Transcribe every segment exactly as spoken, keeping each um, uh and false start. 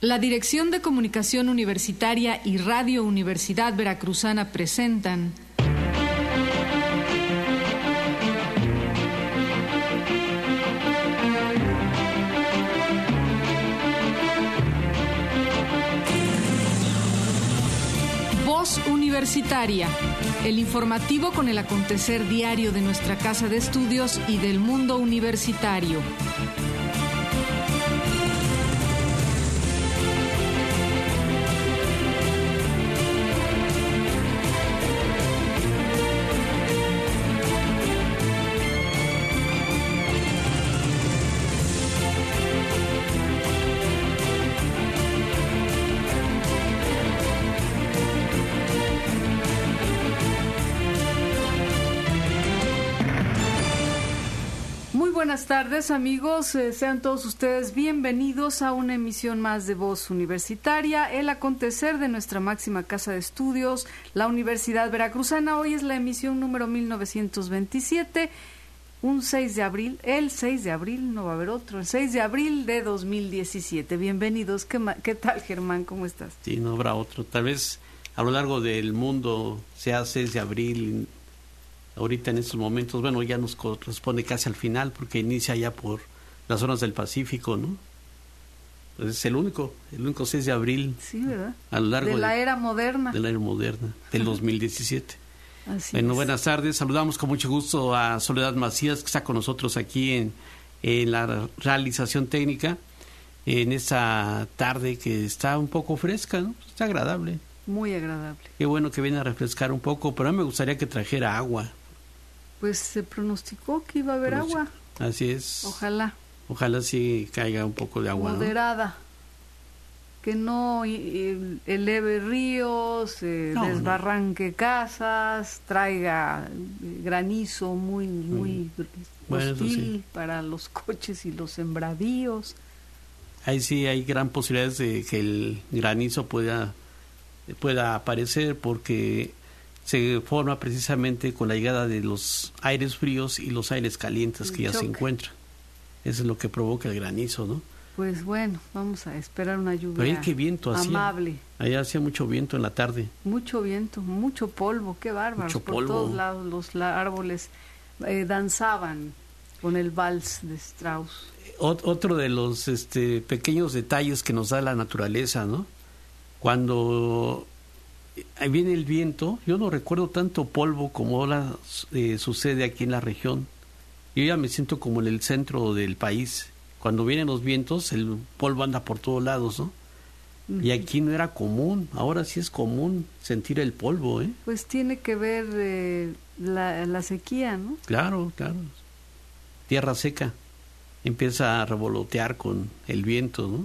La Dirección de Comunicación Universitaria y Radio Universidad Veracruzana presentan Voz Universitaria, el informativo con el acontecer diario de nuestra casa de estudios y del mundo universitario. Buenas tardes, amigos, eh, sean todos ustedes bienvenidos a una emisión más de Voz Universitaria, el acontecer de nuestra máxima casa de estudios, la Universidad Veracruzana. Hoy es la emisión número mil novecientos veintisiete, un seis de abril, el seis de abril, no va a haber otro, el seis de abril de dos mil diecisiete. Bienvenidos, ¿qué, qué tal, Germán? ¿Cómo estás? Sí, no habrá otro, tal vez a lo largo del mundo sea seis de abril. Ahorita en estos momentos, bueno, ya nos corresponde casi al final porque inicia ya por las zonas del Pacífico, ¿no? Pues es el único, el único seis de abril. Sí, ¿verdad? A lo largo de la de, era moderna. De la era moderna, del dos mil diecisiete. Así bueno, es. Buenas tardes, saludamos con mucho gusto a Soledad Macías, que está con nosotros aquí en, en la realización técnica, en esta tarde que está un poco fresca, ¿no? Está agradable. Muy agradable. Qué bueno que viene a refrescar un poco, pero a mí me gustaría que trajera agua. Pues se pronosticó que iba a haber agua. Así es. Ojalá. Ojalá sí caiga un poco de agua. Moderada. ¿No? Que no eleve ríos, eh, no, desbarranque no. casas, traiga granizo muy, muy mm. hostil bueno, sí. para los coches y los sembradíos. Ahí sí hay gran posibilidades de que el granizo pueda, pueda aparecer porque se forma precisamente con la llegada de los aires fríos y los aires calientes el que ya choque. Se encuentran. Eso es lo que provoca el granizo, ¿no? Pues bueno, vamos a esperar una lluvia Pero ahí qué viento amable. Hacía. Allá hacía mucho viento en la tarde. Mucho viento, mucho polvo, qué bárbaro. Mucho Por polvo. todos lados los árboles eh, danzaban con el vals de Strauss. Ot- otro de los este, pequeños detalles que nos da la naturaleza, ¿no? Cuando ahí viene el viento, yo no recuerdo tanto polvo como ahora eh, sucede aquí en la región. Yo ya me siento como en el centro del país. Cuando vienen los vientos, el polvo anda por todos lados, ¿no? Uh-huh. Y aquí no era común, ahora sí es común sentir el polvo, ¿eh? Pues tiene que ver eh, la, la sequía, ¿no? Claro, claro. Tierra seca, empieza a revolotear con el viento, ¿no?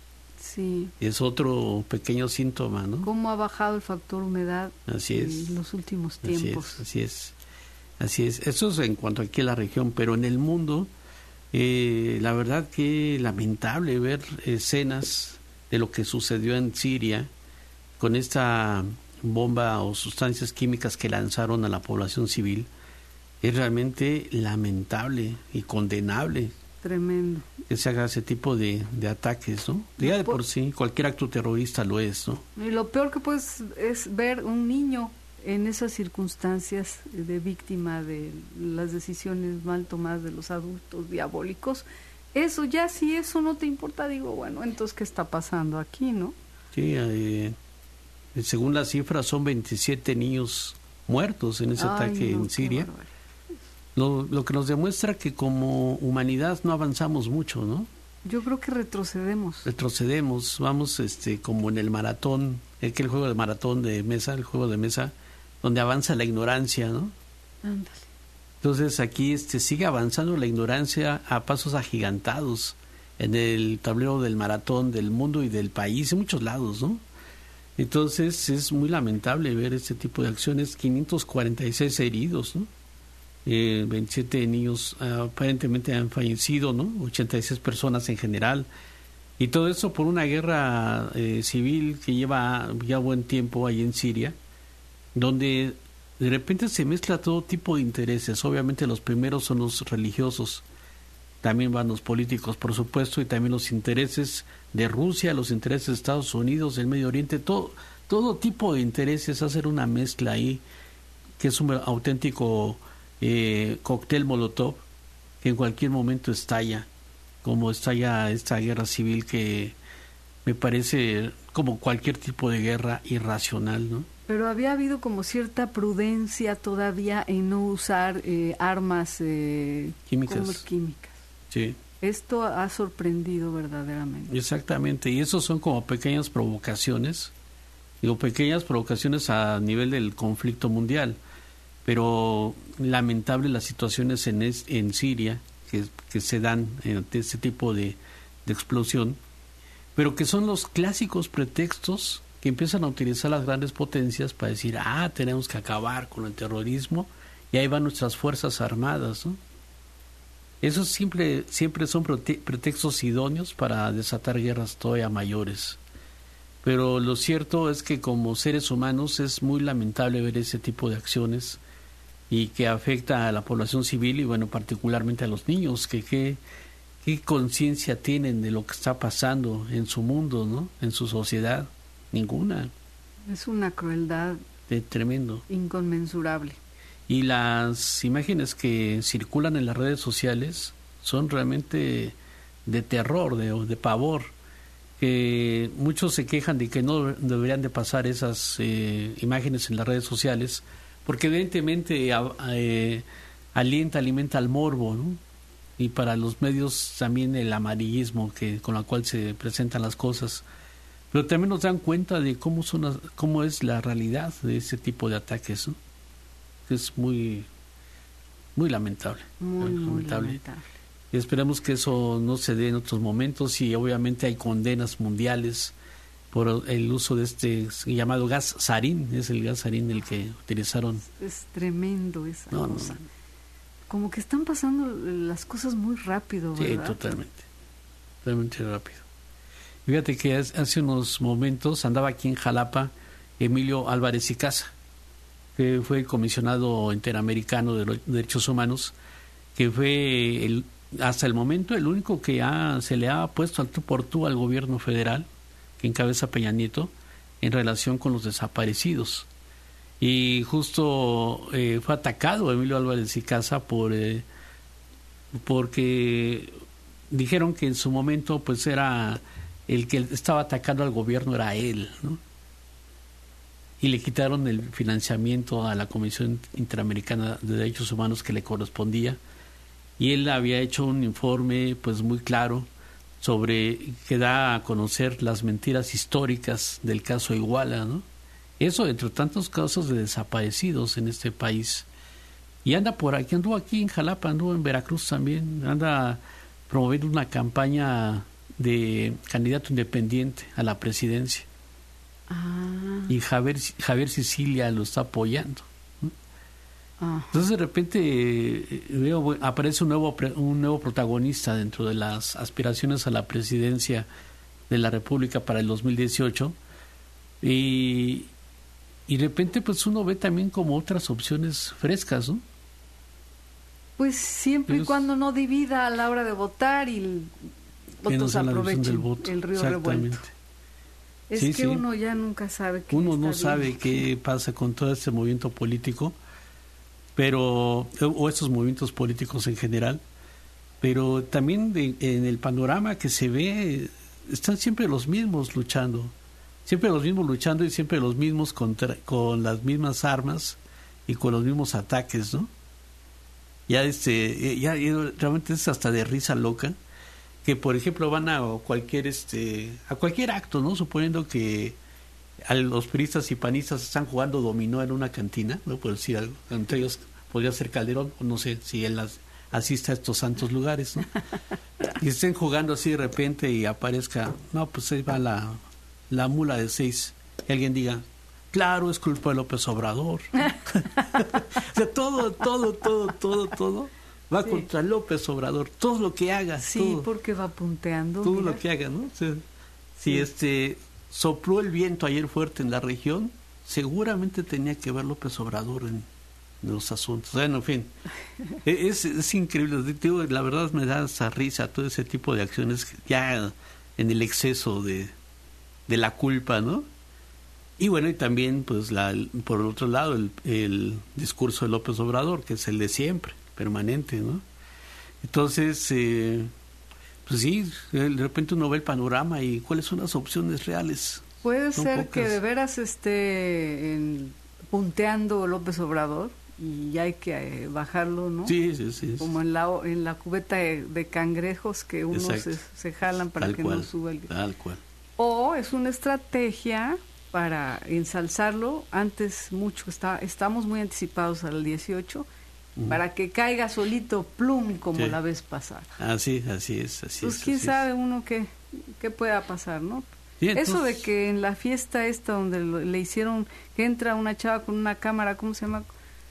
Sí. Es otro pequeño síntoma, ¿no? ¿Cómo ha bajado el factor humedad así es. en los últimos tiempos? Así es, así es. Así es. Eso es en cuanto aquí a la región, pero en el mundo, eh, la verdad que lamentable ver escenas de lo que sucedió en Siria con esta bomba o sustancias químicas que lanzaron a la población civil. Es realmente lamentable y condenable. Tremendo. Que se haga ese tipo de, de ataques, ¿no? Ya de por sí, cualquier acto terrorista lo es, ¿no? Y lo peor que puedes es ver un niño en esas circunstancias de víctima de las decisiones mal tomadas de los adultos diabólicos. Eso ya, si eso no te importa, digo, bueno, entonces, ¿qué está pasando aquí, no? Sí, eh, según las cifras, son veintisiete niños muertos en ese Ay, ataque no, en Siria. Lo, lo que nos demuestra que como humanidad no avanzamos mucho, ¿no? Yo creo que retrocedemos. Retrocedemos, vamos este como en el maratón, aquel juego de maratón de mesa, el juego de mesa, donde avanza la ignorancia, ¿no? Ándale. Entonces aquí este sigue avanzando la ignorancia a pasos agigantados en el tablero del maratón del mundo y del país, en muchos lados, ¿no? Entonces es muy lamentable ver este tipo de acciones, quinientos cuarenta y seis heridos, ¿no? Eh, veintisiete niños uh, aparentemente han fallecido, ¿no? ochenta y seis personas en general. Y todo eso por una guerra eh, civil que lleva ya buen tiempo ahí en Siria, donde de repente se mezcla todo tipo de intereses. Obviamente los primeros son los religiosos, también van los políticos, por supuesto, y también los intereses de Rusia, los intereses de Estados Unidos, del Medio Oriente, todo, todo tipo de intereses, hacer una mezcla ahí, que es un auténtico eh, cóctel molotov, que en cualquier momento estalla, como estalla esta guerra civil que me parece como cualquier tipo de guerra irracional, ¿no? Pero había habido como cierta prudencia todavía en no usar eh, armas eh, químicas. Como químicas. Sí. Esto ha sorprendido verdaderamente. Exactamente, y esos son como pequeñas provocaciones, digo pequeñas provocaciones a nivel del conflicto mundial, pero lamentable las situaciones en, es, en Siria que, que se dan ante este tipo de, de explosión, pero que son los clásicos pretextos que empiezan a utilizar las grandes potencias para decir, ah, tenemos que acabar con el terrorismo, y ahí van nuestras fuerzas armadas, ¿no? Esos siempre, siempre son pretextos idóneos para desatar guerras todavía mayores. Pero lo cierto es que como seres humanos es muy lamentable ver ese tipo de acciones y que afecta a la población civil y, bueno, particularmente a los niños, que qué qué conciencia tienen de lo que está pasando en su mundo, ¿no? En su sociedad. Ninguna. Es una crueldad de tremendo. Inconmensurable. Y las imágenes que circulan en las redes sociales son realmente de terror, de, de pavor, que muchos se quejan de que no deberían de pasar esas eh, imágenes en las redes sociales, porque evidentemente eh, alienta, alimenta al morbo, ¿no? Y para los medios también el amarillismo que con la cual se presentan las cosas, pero también nos dan cuenta de cómo son las, cómo es la realidad de ese tipo de ataques, ¿no? Es muy muy lamentable, muy, lamentable. muy lamentable. Y esperemos que eso no se dé en otros momentos, y obviamente hay condenas mundiales por el uso de este llamado gas sarín, es el gas sarín el que utilizaron. Es tremendo esa no, cosa. No. Como que están pasando las cosas muy rápido, ¿verdad? Sí, totalmente, totalmente rápido. Fíjate que hace unos momentos andaba aquí en Jalapa Emilio Álvarez y Casa, que fue el comisionado interamericano de los derechos humanos, que fue el, hasta el momento el único que ha, se le ha puesto al tú por tú al gobierno federal, que encabeza Peña Nieto, en relación con los desaparecidos. Y justo eh, fue atacado Emilio Álvarez y Casa por eh, porque dijeron que en su momento pues era el que estaba atacando al gobierno era él, ¿no? Y le quitaron el financiamiento a la Comisión Interamericana de Derechos Humanos que le correspondía, y él había hecho un informe pues muy claro sobre que da a conocer las mentiras históricas del caso Iguala, ¿no? Eso entre tantos casos de desaparecidos en este país. Y anda por aquí, anduvo aquí en Jalapa, anduvo en Veracruz también, anda promoviendo una campaña de candidato independiente a la presidencia. Ah. Y Javier, Javier Sicilia lo está apoyando, ¿no? Ah. Entonces de repente eh, veo, aparece un nuevo un nuevo protagonista dentro de las aspiraciones a la presidencia de la República para el dos mil dieciocho, y, y de repente pues uno ve también como otras opciones frescas, ¿no? Pues siempre Ellos, y cuando no divida a la hora de votar y otros aprovechen el río revuelto. Es sí, que sí. Uno ya nunca sabe qué uno no bien. sabe qué pasa con todo este movimiento político, pero o estos movimientos políticos en general, pero también de, en el panorama que se ve están siempre los mismos luchando, siempre los mismos luchando y siempre los mismos contra, con las mismas armas y con los mismos ataques, ¿no? Ya este ya, ya realmente es hasta de risa loca, que por ejemplo van a cualquier este a cualquier acto, ¿no? Suponiendo que a los priistas y panistas están jugando dominó en una cantina, no puedo decir algo, entre ellos podría ser Calderón, o no sé si él las, asiste a estos santos lugares, ¿no? Y estén jugando así de repente y aparezca, no, pues ahí va la, la mula de seis, y alguien diga, claro, es culpa de López Obrador. O sea, todo, todo, todo, todo, todo va sí. contra López Obrador, todo lo que haga. Sí, todo, porque va punteando. Todo mira. lo que haga, ¿no? O sea, si sí. este sopló el viento ayer fuerte en la región, seguramente tenía que ver López Obrador en, los asuntos. Bueno, en fin, es, es increíble. Digo, la verdad me da esa risa todo ese tipo de acciones ya en el exceso de, de la culpa, ¿no? Y bueno, y también, pues, la, por el otro lado, el, el discurso de López Obrador, que es el de siempre, permanente, ¿no? Entonces, eh, pues sí, de repente uno ve el panorama y cuáles son las opciones reales. Puede Son ser pocas. que de veras esté en, punteando López Obrador y hay que eh, bajarlo, ¿no? Sí, sí, sí. Como en la en la cubeta de, de cangrejos que uno se, se jalan para Tal que cual, no suba el... Tal cual. O es una estrategia para ensalzarlo. Antes mucho, está, estamos muy anticipados al dieciocho, uh-huh, para que caiga solito plum como sí, la vez pasada. Así, así es, así pues es. quién así sabe es. uno qué, qué pueda pasar, ¿no? Sí, entonces... Eso de que en la fiesta esta donde lo, le hicieron, que entra una chava con una cámara, ¿cómo se llama?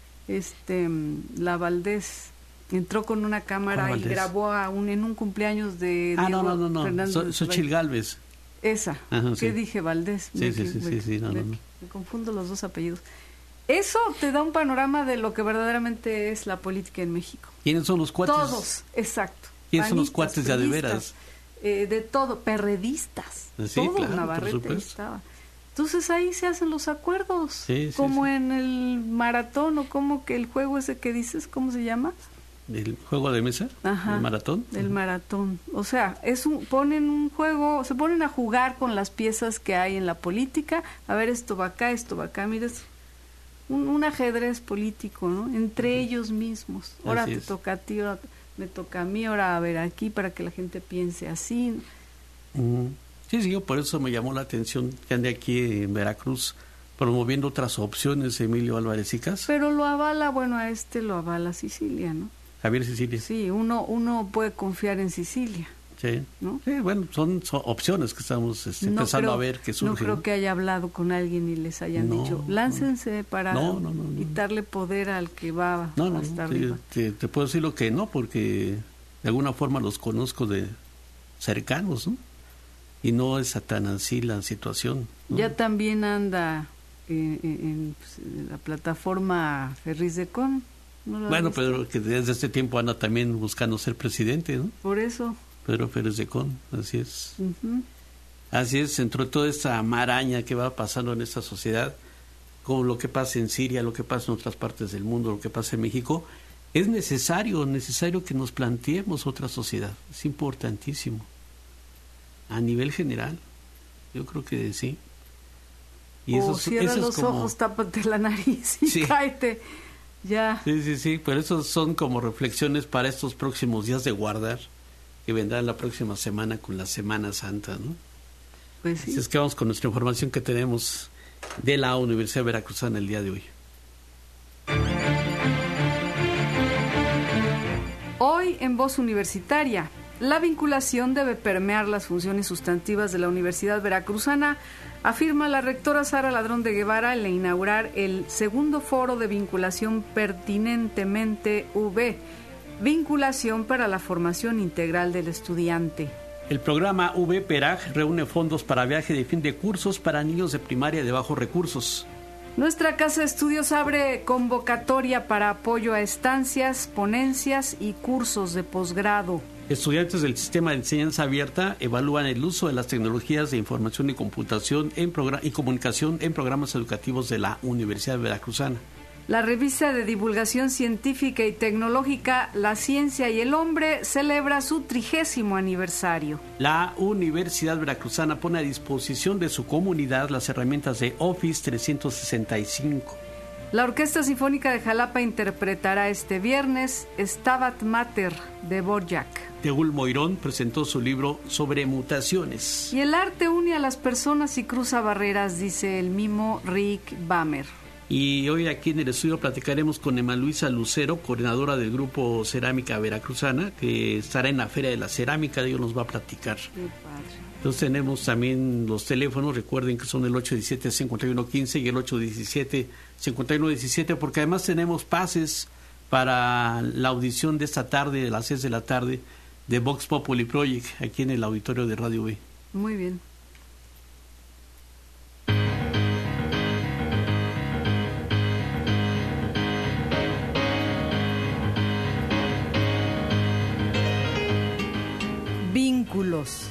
Este, la Valdés, entró con una cámara y grabó a un, en un cumpleaños de ah, Diego no, no, no, no. So, Xochitl Gálvez. Esa, Ajá, ¿qué sí. dije? Valdés. Sí, me, sí, sí, me, sí, sí, no, me, no, no. me confundo los dos apellidos. Eso te da un panorama de lo que verdaderamente es la política en México. ¿Quiénes son los cuates? Todos, exacto. ¿Quiénes son los Panistas, cuates ya de priistas, veras? Eh, de todo, perredistas. Sí, todo claro, Navarrete estaba. Entonces ahí se hacen los acuerdos. Sí, sí, como sí. en el maratón, o como que el juego ese que dices, ¿cómo se llama? ¿El juego de mesa? Ajá, ¿El maratón? El maratón. O sea, es un, ponen un juego, se ponen a jugar con las piezas que hay en la política. A ver, esto va acá, esto va acá. Mira, es un, un ajedrez político, ¿no? Entre uh-huh, ellos mismos. Ahora así te es. toca a ti, ahora me toca a mí, ahora a ver aquí para que la gente piense así. Uh-huh. Sí, sí, yo por eso me llamó la atención que ande aquí en Veracruz promoviendo otras opciones, Emilio Álvarez Icas. Pero lo avala, bueno, a este lo avala Sicilia, ¿no? Javier Sicilia. Sí, uno uno puede confiar en Sicilia. Sí, ¿no? Sí, bueno, son, son opciones que estamos este, no empezando creo, a ver que surgen. No creo que haya hablado con alguien y les hayan no, dicho, láncense para no, no, no, no. quitarle poder al que va no, no, hasta no, arriba. Te, te puedo decir lo que no, porque de alguna forma los conozco de cercanos, ¿no? Y no es tan así la situación, ¿no? Ya también anda en, en, pues, en la plataforma Ferris de Con. ¿No bueno, visto? Pedro, que desde este tiempo anda también buscando ser presidente, ¿no? Por eso. Pedro Pérez de Con, así es. Uh-huh. Así es, entró toda esta maraña que va pasando en esta sociedad, como lo que pasa en Siria, lo que pasa en otras partes del mundo, lo que pasa en México. Es necesario, necesario que nos planteemos otra sociedad. Es importantísimo. A nivel general, yo creo que sí. Y o eso, cierra eso los como... ojos, tápate la nariz y sí. cáete. Ya. Sí, sí, sí, pero esos son como reflexiones para estos próximos días de guardar, que vendrán la próxima semana con la Semana Santa, ¿no? Pues sí. Así es que vamos con nuestra información que tenemos de la Universidad Veracruzana el día de hoy. Hoy en Voz Universitaria, la vinculación debe permear las funciones sustantivas de la Universidad Veracruzana, afirma la rectora Sara Ladrón de Guevara al inaugurar el segundo foro de vinculación Pertinentemente V, vinculación para la formación integral del estudiante. El programa V P E R A G reúne fondos para viaje de fin de cursos para niños de primaria de bajos recursos. Nuestra Casa de Estudios abre convocatoria para apoyo a estancias, ponencias y cursos de posgrado. Estudiantes del Sistema de Enseñanza Abierta evalúan el uso de las tecnologías de información y computación en progr- y comunicación en programas educativos de la Universidad Veracruzana. La revista de divulgación científica y tecnológica La Ciencia y el Hombre celebra su trigésimo aniversario. La Universidad Veracruzana pone a disposición de su comunidad las herramientas de Office trescientos sesenta y cinco. La Orquesta Sinfónica de Jalapa interpretará este viernes Stabat Mater de Dvorak. Teúl Moirón presentó su libro sobre mutaciones. Y el arte une a las personas y cruza barreras, dice el mimo Rick Bamer. Y hoy aquí en el estudio platicaremos con Emma Luisa Lucero, coordinadora del Grupo Cerámica Veracruzana, que estará en la Feria de la Cerámica, de ello nos va a platicar. Qué padre. Entonces tenemos también los teléfonos, recuerden que son el ocho uno siete, cinco uno uno cinco y el ocho uno siete, cinco uno uno siete, porque además tenemos pases para la audición de esta tarde, de las seis de la tarde, de Vox Populi Project, aquí en el auditorio de Radio B. Muy bien. vínculos.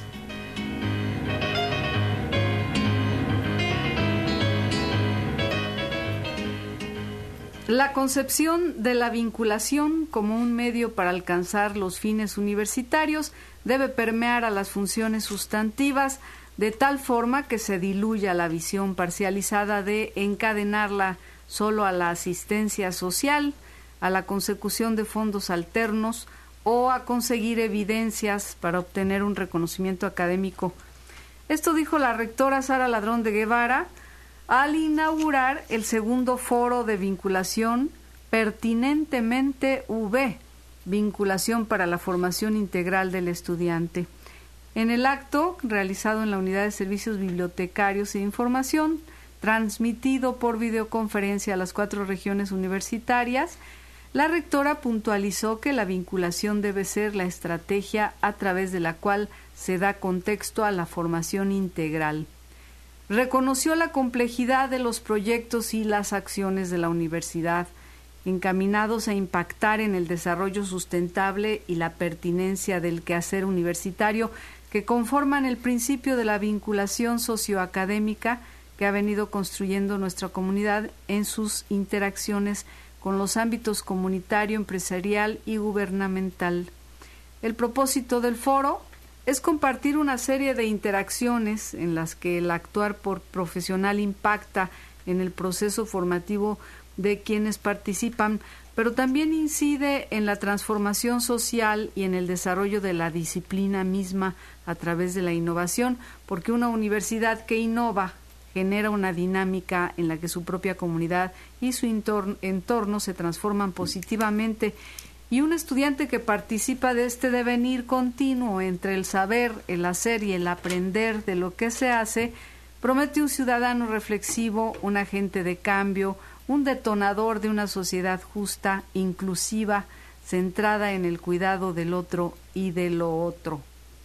La concepción de la vinculación como un medio para alcanzar los fines universitarios debe permear a las funciones sustantivas de tal forma que se diluya la visión parcializada de encadenarla solo a la asistencia social, a la consecución de fondos alternos o a conseguir evidencias para obtener un reconocimiento académico. Esto dijo la rectora Sara Ladrón de Guevara al inaugurar el segundo foro de vinculación Pertinentemente U B, vinculación para la formación integral del estudiante. En el acto, realizado en la Unidad de Servicios Bibliotecarios e Información, transmitido por videoconferencia a las cuatro regiones universitarias, la rectora puntualizó que la vinculación debe ser la estrategia a través de la cual se da contexto a la formación integral. Reconoció la complejidad de los proyectos y las acciones de la universidad, encaminados a impactar en el desarrollo sustentable y la pertinencia del quehacer universitario que conforman el principio de la vinculación socioacadémica que ha venido construyendo nuestra comunidad en sus interacciones con los ámbitos comunitario, empresarial y gubernamental. El propósito del foro es compartir una serie de interacciones en las que el actuar por profesional impacta en el proceso formativo de quienes participan, pero también incide en la transformación social y en el desarrollo de la disciplina misma a través de la innovación, porque una universidad que innova genera una dinámica en la que su propia comunidad y su entorno, entorno se transforman positivamente, y un estudiante que participa de este devenir continuo entre el saber, el hacer y el aprender de lo que se hace, promete un ciudadano reflexivo, un agente de cambio, un detonador de una sociedad justa, inclusiva, centrada en el cuidado del otro y de lo otro.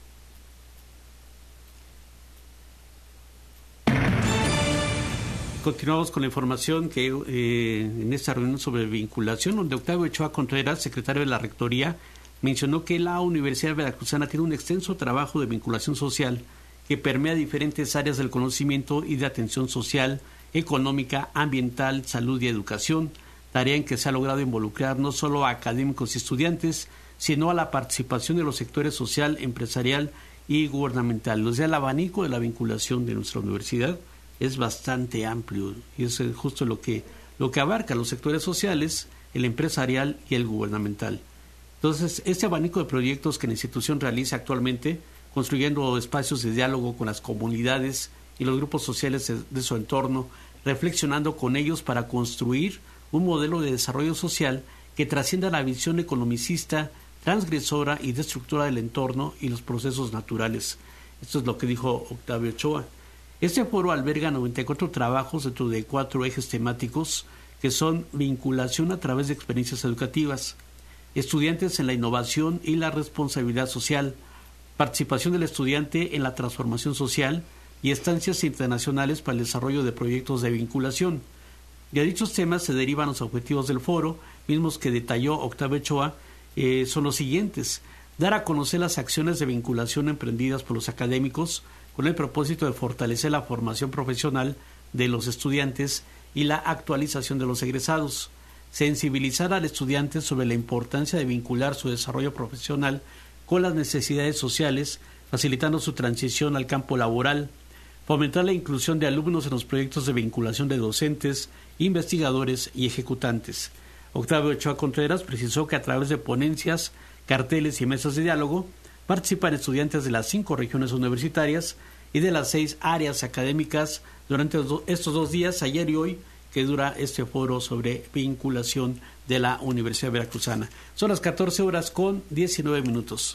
Continuamos con la información que eh, en esta reunión sobre vinculación, donde Octavio Ochoa Contreras, secretario de la Rectoría, mencionó que la Universidad Veracruzana tiene un extenso trabajo de vinculación social que permea diferentes áreas del conocimiento y de atención social, económica, ambiental, salud y educación, tarea en que se ha logrado involucrar no solo a académicos y estudiantes, sino a la participación de los sectores social, empresarial y gubernamental. O sea, el abanico de la vinculación de nuestra universidad es bastante amplio y es justo lo que, lo que abarca los sectores sociales, el empresarial y el gubernamental. Entonces, este abanico de proyectos que la institución realiza actualmente, construyendo espacios de diálogo con las comunidades y los grupos sociales de, de su entorno, reflexionando con ellos para construir un modelo de desarrollo social que trascienda la visión economicista, transgresora y destructora del entorno y los procesos naturales. Esto es lo que dijo Octavio Ochoa. Este foro alberga noventa y cuatro trabajos dentro de cuatro ejes temáticos que son vinculación a través de experiencias educativas, estudiantes en la innovación y la responsabilidad social, participación del estudiante en la transformación social y estancias internacionales para el desarrollo de proyectos de vinculación. De dichos temas se derivan los objetivos del foro, mismos que detalló Octavio Ochoa, eh, son los siguientes: dar a conocer las acciones de vinculación emprendidas por los académicos con el propósito de fortalecer la formación profesional de los estudiantes y la actualización de los egresados, sensibilizar al estudiante sobre la importancia de vincular su desarrollo profesional con las necesidades sociales, facilitando su transición al campo laboral, fomentar la inclusión de alumnos en los proyectos de vinculación de docentes, investigadores y ejecutantes. Octavio Ochoa Contreras precisó que a través de ponencias, carteles y mesas de diálogo participan estudiantes de las cinco regiones universitarias y de las seis áreas académicas durante estos dos días, ayer y hoy, que dura este foro sobre vinculación de la Universidad Veracruzana. Son las catorce horas con diecinueve minutos.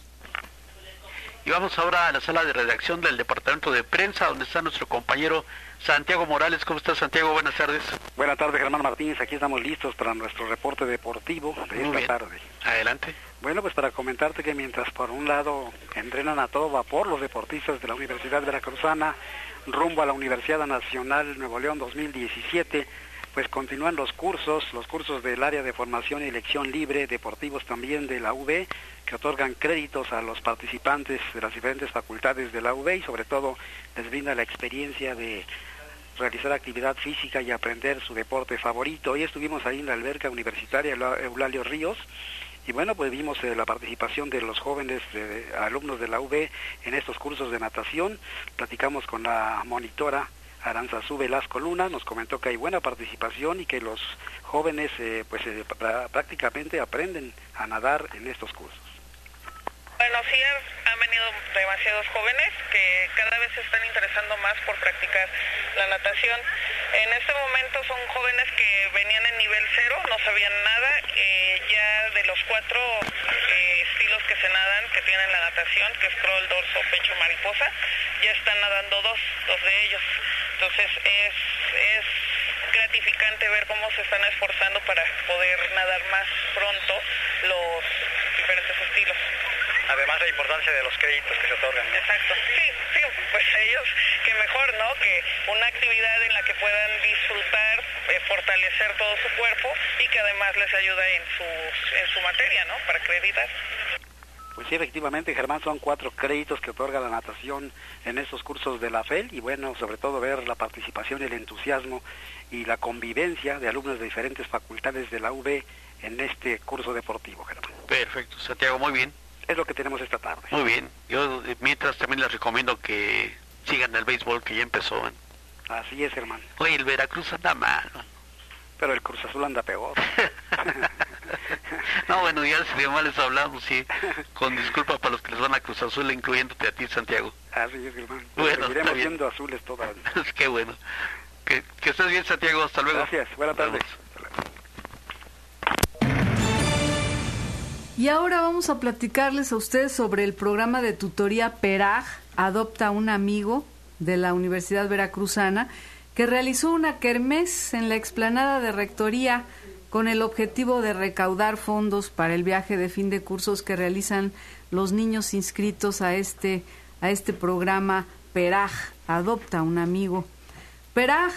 Y vamos ahora a la sala de redacción del Departamento de Prensa, donde está nuestro compañero Santiago Morales. ¿Cómo estás, Santiago? Buenas tardes. Buenas tardes, Germán Martínez. Aquí estamos listos para nuestro reporte deportivo de Muy esta bien. tarde. Adelante. Bueno, pues para comentarte que mientras por un lado entrenan a todo vapor los deportistas de la Universidad Veracruzana rumbo a la Universidad Nacional Nuevo León dos mil diecisiete, pues continúan los cursos, los cursos del área de formación y elección libre, deportivos también de la U B, que otorgan créditos a los participantes de las diferentes facultades de la U B y sobre todo les brinda la experiencia de realizar actividad física y aprender su deporte favorito. Hoy estuvimos ahí en la alberca universitaria Eulalio Ríos y bueno, pues vimos eh, la participación de los jóvenes eh, alumnos de la U B en estos cursos de natación. Platicamos con la monitora Aranzazú Velasco Luna, nos comentó que hay buena participación y que los jóvenes eh, pues eh, prácticamente aprenden a nadar en estos cursos. Bueno, sí han venido demasiados jóvenes que cada vez se están interesando más por practicar la natación. En este momento son jóvenes que venían en nivel cero, no sabían nada, eh, ya de los cuatro eh, estilos que se nadan, que tienen la natación, que es crawl, dorso, pecho, mariposa, ya están nadando dos, dos de ellos. Entonces es, es gratificante ver cómo se están esforzando para poder nadar más pronto los diferentes estilos. Además la importancia de los créditos que se otorgan, ¿no? Exacto, sí, sí, pues ellos, que mejor, ¿no? Que una actividad en la que puedan disfrutar, eh, fortalecer todo su cuerpo y que además les ayuda en su, en su materia, ¿no? Para acreditar. Pues sí, efectivamente, Germán, son cuatro créditos que otorga la natación en estos cursos de la F E L y bueno, sobre todo ver la participación, el entusiasmo y la convivencia de alumnos de diferentes facultades de la U B en este curso deportivo, Germán. Perfecto, Santiago, muy bien. Es lo que tenemos esta tarde. Muy bien. Yo mientras también les recomiendo que sigan el béisbol que ya empezó. ¿eh? Así es, hermano. Oye, el Veracruz anda mal. Pero el Cruz Azul anda peor. No, bueno, ya si de mal les hablamos, sí. Con disculpa para los que les van a Cruz Azul, incluyéndote a ti, Santiago. Así es, hermano. Bueno, seguiremos siendo azules todas. Qué bueno. Que, que estés bien, Santiago. Hasta luego. Gracias. Buenas tardes. Y ahora vamos a platicarles a ustedes sobre el programa de tutoría PERAJ, Adopta un Amigo, de la Universidad Veracruzana, que realizó una kermés en la explanada de Rectoría con el objetivo de recaudar fondos para el viaje de fin de cursos que realizan los niños inscritos a este, a este programa PERAJ, Adopta un Amigo. PERAJ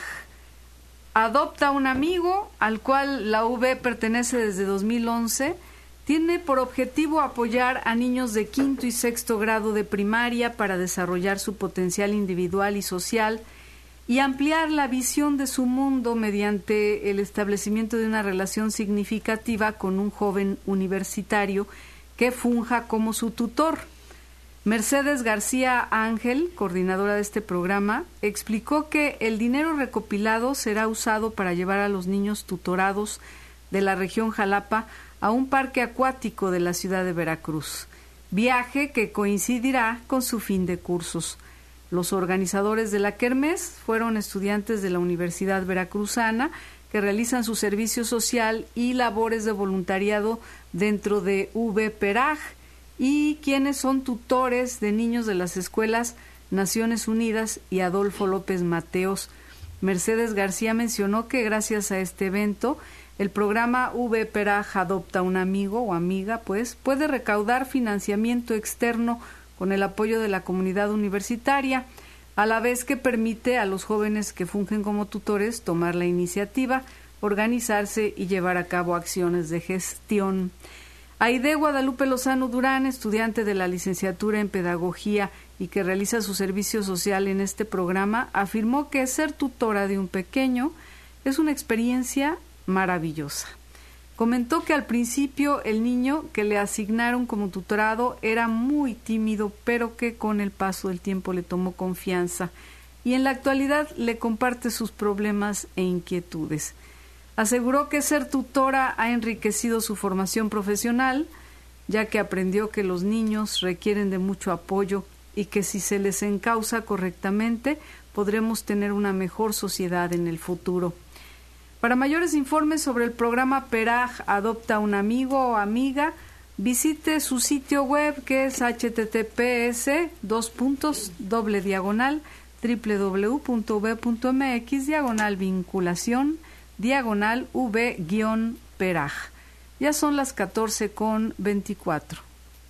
Adopta un Amigo, al cual la U B pertenece desde dos mil once, tiene por objetivo apoyar a niños de quinto y sexto grado de primaria para desarrollar su potencial individual y social y ampliar la visión de su mundo mediante el establecimiento de una relación significativa con un joven universitario que funja como su tutor. Mercedes García Ángel, coordinadora de este programa, explicó que el dinero recopilado será usado para llevar a los niños tutorados de la región Jalapa a un parque acuático de la ciudad de Veracruz, viaje que coincidirá con su fin de cursos. Los organizadores de la kermés fueron estudiantes de la Universidad Veracruzana que realizan su servicio social y labores de voluntariado dentro de U B PERAJ y quienes son tutores de niños de las escuelas Naciones Unidas y Adolfo López Mateos. Mercedes García mencionó que gracias a este evento el programa U B PERAJ Adopta un Amigo o Amiga, pues, puede recaudar financiamiento externo con el apoyo de la comunidad universitaria, a la vez que permite a los jóvenes que fungen como tutores tomar la iniciativa, organizarse y llevar a cabo acciones de gestión. Aide Guadalupe Lozano Durán, estudiante de la licenciatura en Pedagogía y que realiza su servicio social en este programa, afirmó que ser tutora de un pequeño es una experiencia maravillosa. Comentó que al principio el niño que le asignaron como tutorado era muy tímido, pero que con el paso del tiempo le tomó confianza y en la actualidad le comparte sus problemas e inquietudes. Aseguró que ser tutora ha enriquecido su formación profesional, ya que aprendió que los niños requieren de mucho apoyo y que si se les encausa correctamente podremos tener una mejor sociedad en el futuro. Para mayores informes sobre el programa PERAJ Adopta un Amigo o Amiga, visite su sitio web que es https dos puntos doble diagonal www.ub.mx diagonal vinculación diagonal v guión PERAJ. Ya son las catorce con veinticuatro.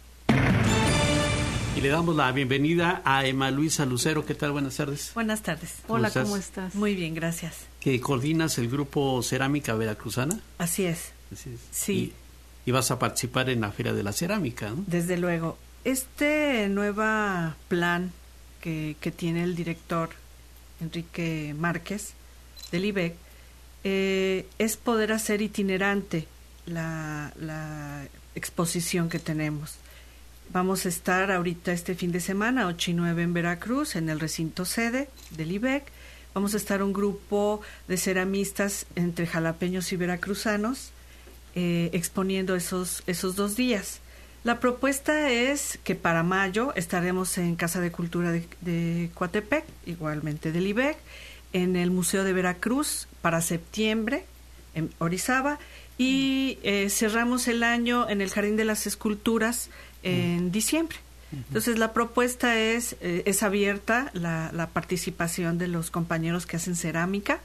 Y le damos la bienvenida a Emma Luisa Lucero. ¿Qué tal? Buenas tardes. Buenas tardes. ¿Cómo Hola, estás? ¿cómo estás? Muy bien, gracias. ¿Que coordinas el grupo Cerámica Veracruzana? Así es. Así es. Sí. ¿Y, y vas a participar en la Feria de la Cerámica, ¿no? Desde luego. Este nuevo plan que, que tiene el director Enrique Márquez del I B E C eh, es poder hacer itinerante la, la exposición que tenemos. Vamos a estar ahorita este fin de semana, ocho y nueve en Veracruz, en el recinto sede del I B E C. Vamos a estar un grupo de ceramistas entre jalapeños y veracruzanos eh, exponiendo esos, esos dos días. La propuesta es que para mayo estaremos en Casa de Cultura de, de Coatepec, igualmente del I B E C, en el Museo de Veracruz para septiembre, en Orizaba, y eh, cerramos el año en el Jardín de las Esculturas en diciembre. Entonces la propuesta es eh, es abierta la, la participación de los compañeros que hacen cerámica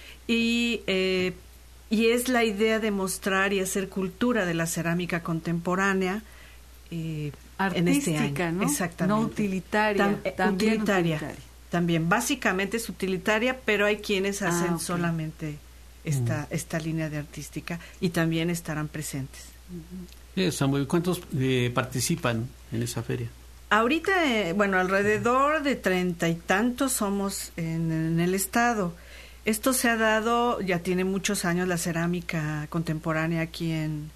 y eh, y es la idea de mostrar y hacer cultura de la cerámica contemporánea eh, en este año. ¿No? Exactamente. No utilitaria, Tam, eh, también utilitaria, utilitaria. También básicamente es utilitaria, pero hay quienes hacen ah, okay. solamente esta mm. esta línea de artística y también estarán presentes. Sí, está muy bien. ¿Cuántos eh, participan en esa feria? Ahorita, eh, bueno, alrededor de treinta y tantos somos en, en el estado. Esto se ha dado, ya tiene muchos años la cerámica contemporánea aquí en,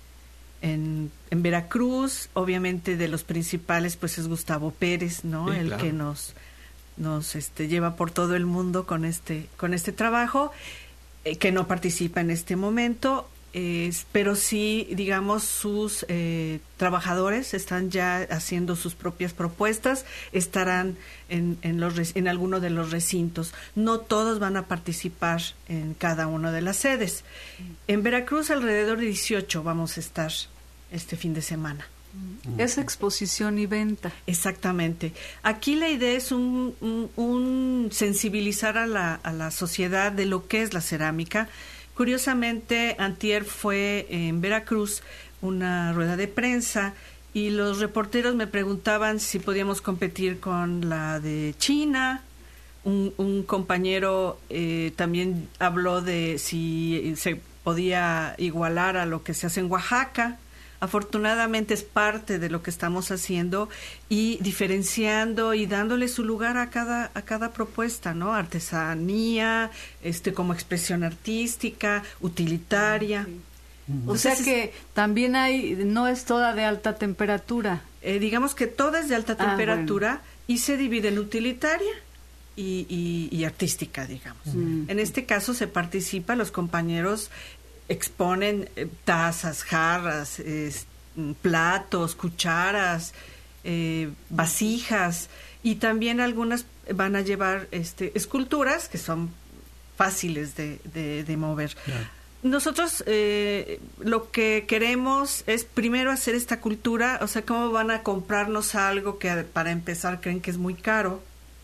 en, en Veracruz. Obviamente de los principales pues es Gustavo Pérez, ¿no? Sí, el claro. que nos nos este lleva por todo el mundo con este con este trabajo, eh, que no participa en este momento. Eh, pero sí, digamos, sus eh, trabajadores están ya haciendo sus propias propuestas, estarán en, en, los, en alguno de los recintos. No todos van a participar en cada una de las sedes. En Veracruz alrededor de dieciocho vamos a estar este fin de semana. Es exposición y venta. Exactamente. Aquí la idea es un, un, un sensibilizar a la, a la sociedad de lo que es la cerámica. Curiosamente, antier fue en Veracruz una rueda de prensa y los reporteros me preguntaban si podíamos competir con la de China. Un, un compañero eh, también habló de si se podía igualar a lo que se hace en Oaxaca. Afortunadamente es parte de lo que estamos haciendo y diferenciando y dándole su lugar a cada a cada propuesta, ¿no? Artesanía, este como expresión artística, utilitaria. Sí. O sea que también hay, no es toda de alta temperatura. Eh, digamos que toda es de alta Ah, temperatura bueno. y se divide en utilitaria y, y, y artística, digamos. Mm. En este caso se participa, los compañeros exponen eh, tazas, jarras, eh, platos, cucharas, eh, vasijas y también algunas van a llevar este, esculturas que son fáciles de, de, de mover. Yeah. Nosotros eh, lo que queremos es primero hacer esta cultura, o sea, cómo van a comprarnos algo que para empezar creen que es muy caro.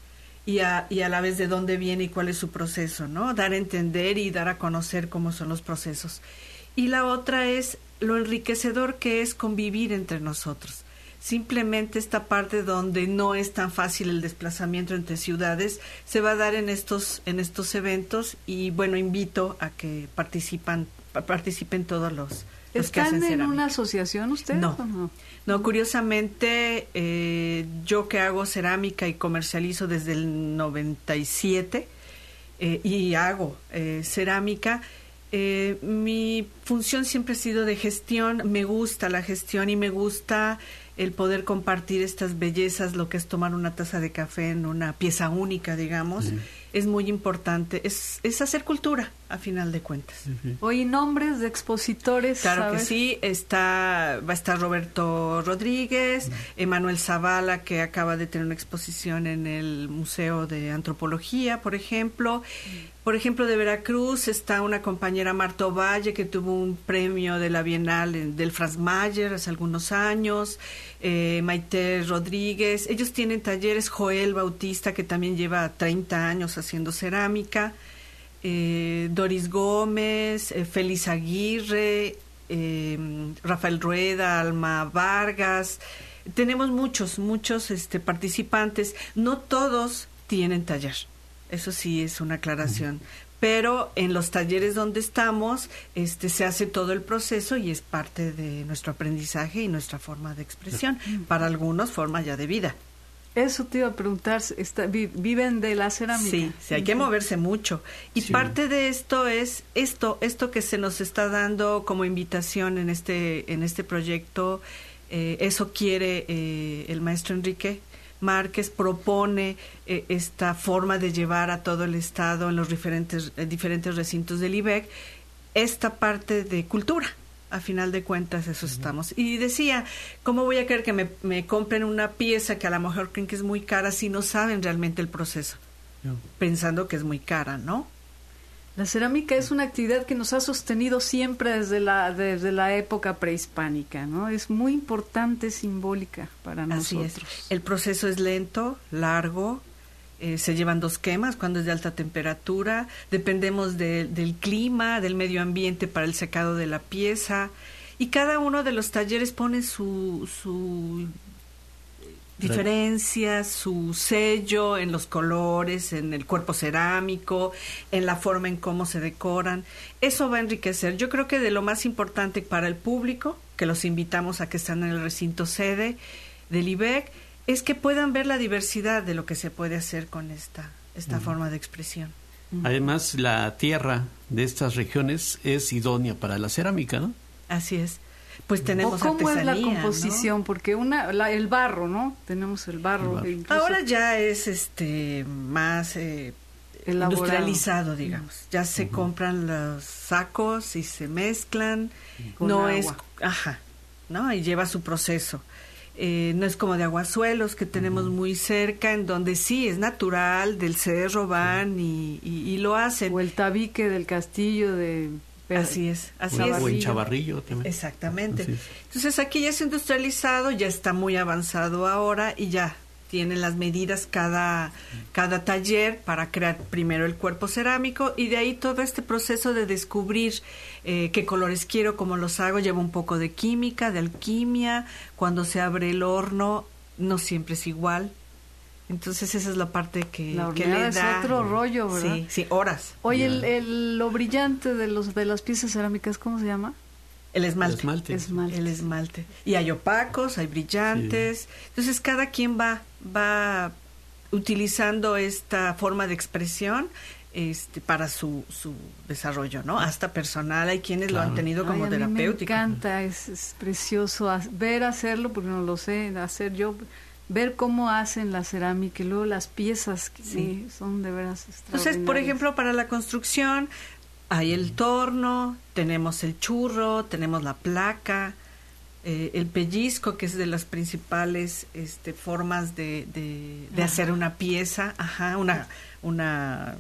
Y a, y a la vez de dónde viene y cuál es su proceso, ¿no? Dar a entender y dar a conocer cómo son los procesos. Y la otra es lo enriquecedor que es convivir entre nosotros. Simplemente esta parte donde no es tan fácil el desplazamiento entre ciudades se va a dar en estos en estos eventos y bueno, invito a que participan participen todos los los que hacen ¿Están en cerámica. una asociación ustedes? No. ¿O no? No, curiosamente, eh, yo que hago cerámica y comercializo desde el noventa y siete eh, y hago eh, cerámica, eh, mi función siempre ha sido de gestión. Me gusta la gestión y me gusta el poder compartir estas bellezas, lo que es tomar una taza de café en una pieza única, digamos. Uh-huh. Es muy importante. Es, es hacer cultura, a final de cuentas. Uh-huh. Oye, nombres de expositores. Claro ¿sabes? que sí. Está, va a estar Roberto Rodríguez, uh-huh. Emanuel Zavala, que acaba de tener una exposición en el Museo de Antropología, por ejemplo. Uh-huh. Por ejemplo, de Veracruz está una compañera, Marta Valle, que tuvo un premio de la Bienal del Franz Mayer hace algunos años. Eh, Maite Rodríguez. Ellos tienen talleres. Joel Bautista, que también lleva treinta años haciendo cerámica. Eh, Doris Gómez, eh, Félix Aguirre, eh, Rafael Rueda, Alma Vargas. Tenemos muchos, muchos este, participantes. No todos tienen taller. Eso sí es una aclaración. Uh-huh. pero en los talleres donde estamos este se hace todo el proceso y es parte de nuestro aprendizaje y nuestra forma de expresión, para algunos forma ya de vida. Eso te iba a preguntar, está, vi, ¿viven de la cerámica? Sí, sí, hay que moverse mucho. Y sí. parte de esto es esto, esto que se nos está dando como invitación en este, en este proyecto, eh, eso quiere eh, el maestro Enrique Márquez, propone eh, esta forma de llevar a todo el estado en los diferentes, eh, diferentes recintos del I B E C, esta parte de cultura. A final de cuentas, eso uh-huh. estamos. Y decía, ¿cómo voy a querer que me, me compren una pieza que a lo mejor creen que es muy cara si no saben realmente el proceso? No. Pensando que es muy cara, ¿no? La cerámica es una actividad que nos ha sostenido siempre desde la desde la época prehispánica, ¿no? Es muy importante, simbólica para nosotros. Así es. El proceso es lento, largo. Eh, se llevan dos quemas cuando es de alta temperatura, dependemos de, del clima, del medio ambiente para el secado de la pieza, y cada uno de los talleres pone su, su diferencia, su sello en los colores, en el cuerpo cerámico, en la forma en cómo se decoran. Eso va a enriquecer. Yo creo que de lo más importante para el público, que los invitamos a que están en el recinto sede del I B E C, es que puedan ver la diversidad de lo que se puede hacer con esta, esta uh-huh. forma de expresión. Además, la tierra de estas regiones es idónea para la cerámica, ¿no? Así es. Pues tenemos ¿Cómo artesanía, es la composición? ¿No? Porque una, la, el barro, ¿no? Tenemos el barro. El barro. Ahora ya es este más eh, industrializado, digamos. Uh-huh. Ya se uh-huh. compran los sacos y se mezclan. Con no agua. es, ajá, ¿no? Y lleva su proceso. Eh, no es como de Aguasuelos que tenemos uh-huh. muy cerca, en donde sí es natural, del cerro van y, y, y lo hacen. O el tabique del castillo de... Así es, así o es. O en Chavarrillo también. Exactamente. Es. Entonces aquí ya es industrializado, ya está muy avanzado ahora y ya tienen las medidas cada, cada taller para crear primero el cuerpo cerámico y de ahí todo este proceso de descubrir eh, qué colores quiero, cómo los hago, lleva un poco de química, de alquimia, cuando se abre el horno no siempre es igual. Entonces esa es la parte que, la que le da. Es otro rollo, ¿verdad? Sí, sí, horas. Oye, el, el, lo brillante de los de las piezas cerámicas, ¿cómo se llama? El esmalte. El esmalte. esmalte. El esmalte. Y hay opacos, hay brillantes. Sí. Entonces cada quien va, va utilizando esta forma de expresión este, para su, su desarrollo, ¿no? Hasta personal. Hay quienes claro. lo han tenido como Ay, terapéutico. A mí me encanta, es, es precioso ver hacerlo, porque no lo sé hacer yo. Ver cómo hacen la cerámica y luego las piezas que sí. son de veras extraordinarias. Entonces, por ejemplo, para la construcción hay el torno, tenemos el churro, tenemos la placa, eh, el pellizco, que es de las principales este, formas de, de, de hacer una pieza, ajá, una, una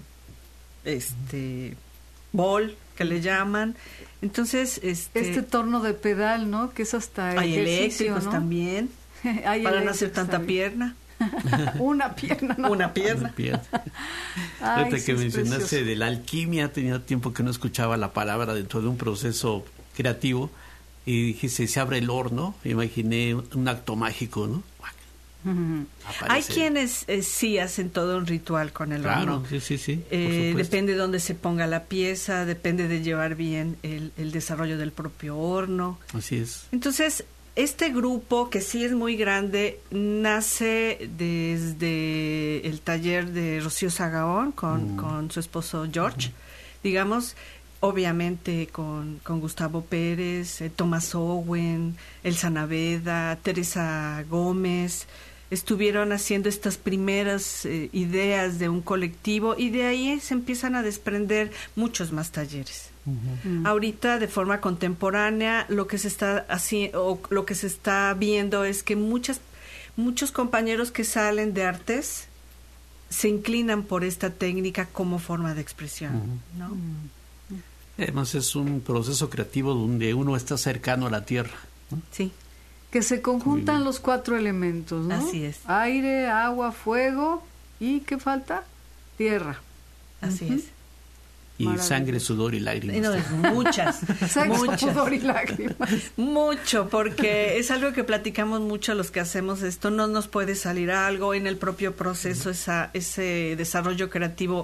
este, bol que le llaman. Entonces, este, este torno de pedal, ¿no? Que es hasta hay eléctricos, ¿no? También. Para no hacer tanta también. pierna. Una pierna, ¿no? Una pierna. Una pierna. Ahorita que mencionaste precioso. De la alquimia, tenía tiempo que no escuchaba la palabra dentro de un proceso creativo y dijiste, se abre el horno, imaginé un acto mágico, ¿no? Uh-huh. Hay quienes eh, sí hacen todo un ritual con el claro, horno. Claro, sí, sí, sí. Eh, depende de dónde se ponga la pieza, depende de llevar bien el, el desarrollo del propio horno. Así es. Entonces, este grupo, que sí es muy grande, nace desde el taller de Rocío Sagaón con, mm. con su esposo George, uh-huh. digamos, obviamente con, con Gustavo Pérez, eh, Tomás Owen, Elsa Naveda, Teresa Gómez, estuvieron haciendo estas primeras eh, ideas de un colectivo y de ahí se empiezan a desprender muchos más talleres. Uh-huh. Ahorita de forma contemporánea lo que se está haciendo o lo que se está viendo es que muchas muchos compañeros que salen de artes se inclinan por esta técnica como forma de expresión, uh-huh. ¿no? Uh-huh. Además es un proceso creativo donde uno está cercano a la tierra, ¿no? Sí. Que se conjuntan los cuatro elementos, ¿no? Así es. Aire, agua, fuego y ¿qué falta? Tierra. Así uh-huh. es. Y sangre, sudor y lágrimas. No, muchas. Sangre, muchas. sudor y lágrimas. Mucho, porque es algo que platicamos mucho los que hacemos esto. No nos puede salir algo en el propio proceso, esa, ese desarrollo creativo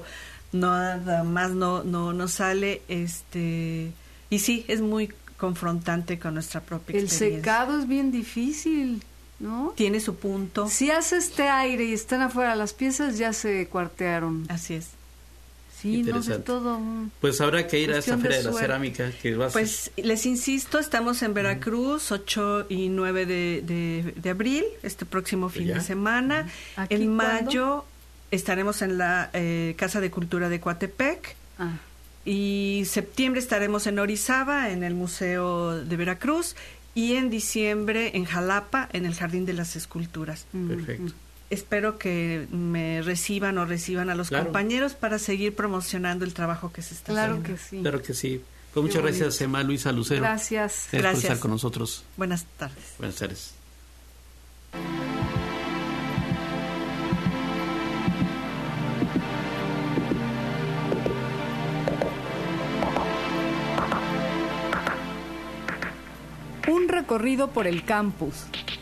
nada más no no no sale, este y sí, es muy confrontante con nuestra propia El experiencia. secado es bien difícil, ¿no? Tiene su punto. Si hace este aire y están afuera las piezas, ya se cuartearon. Así es. Sí, no sé, Interesante. todo. un- Pues habrá que ir a esta Cuestión de Feria de, la suerte. Cerámica que va a ser- Pues les insisto, estamos en Veracruz, ocho y nueve de, de, de abril, este próximo fin Ya. de semana. ¿Aquí En cuándo? mayo estaremos en la eh, Casa de Cultura de Coatepec. Ah, Y septiembre estaremos en Orizaba, en el Museo de Veracruz, y en diciembre en Jalapa, en el Jardín de las Esculturas. mm, Perfecto. mm. Espero que me reciban o reciban a los Claro. compañeros para seguir promocionando el trabajo que se está Claro haciendo. que sí. Claro que sí. Pues muchas Qué gracias, bonito. Emma Luisa Lucero. Gracias. Gracias por Gracias. estar con nosotros. Buenas tardes. Buenas tardes. Un recorrido por el campus.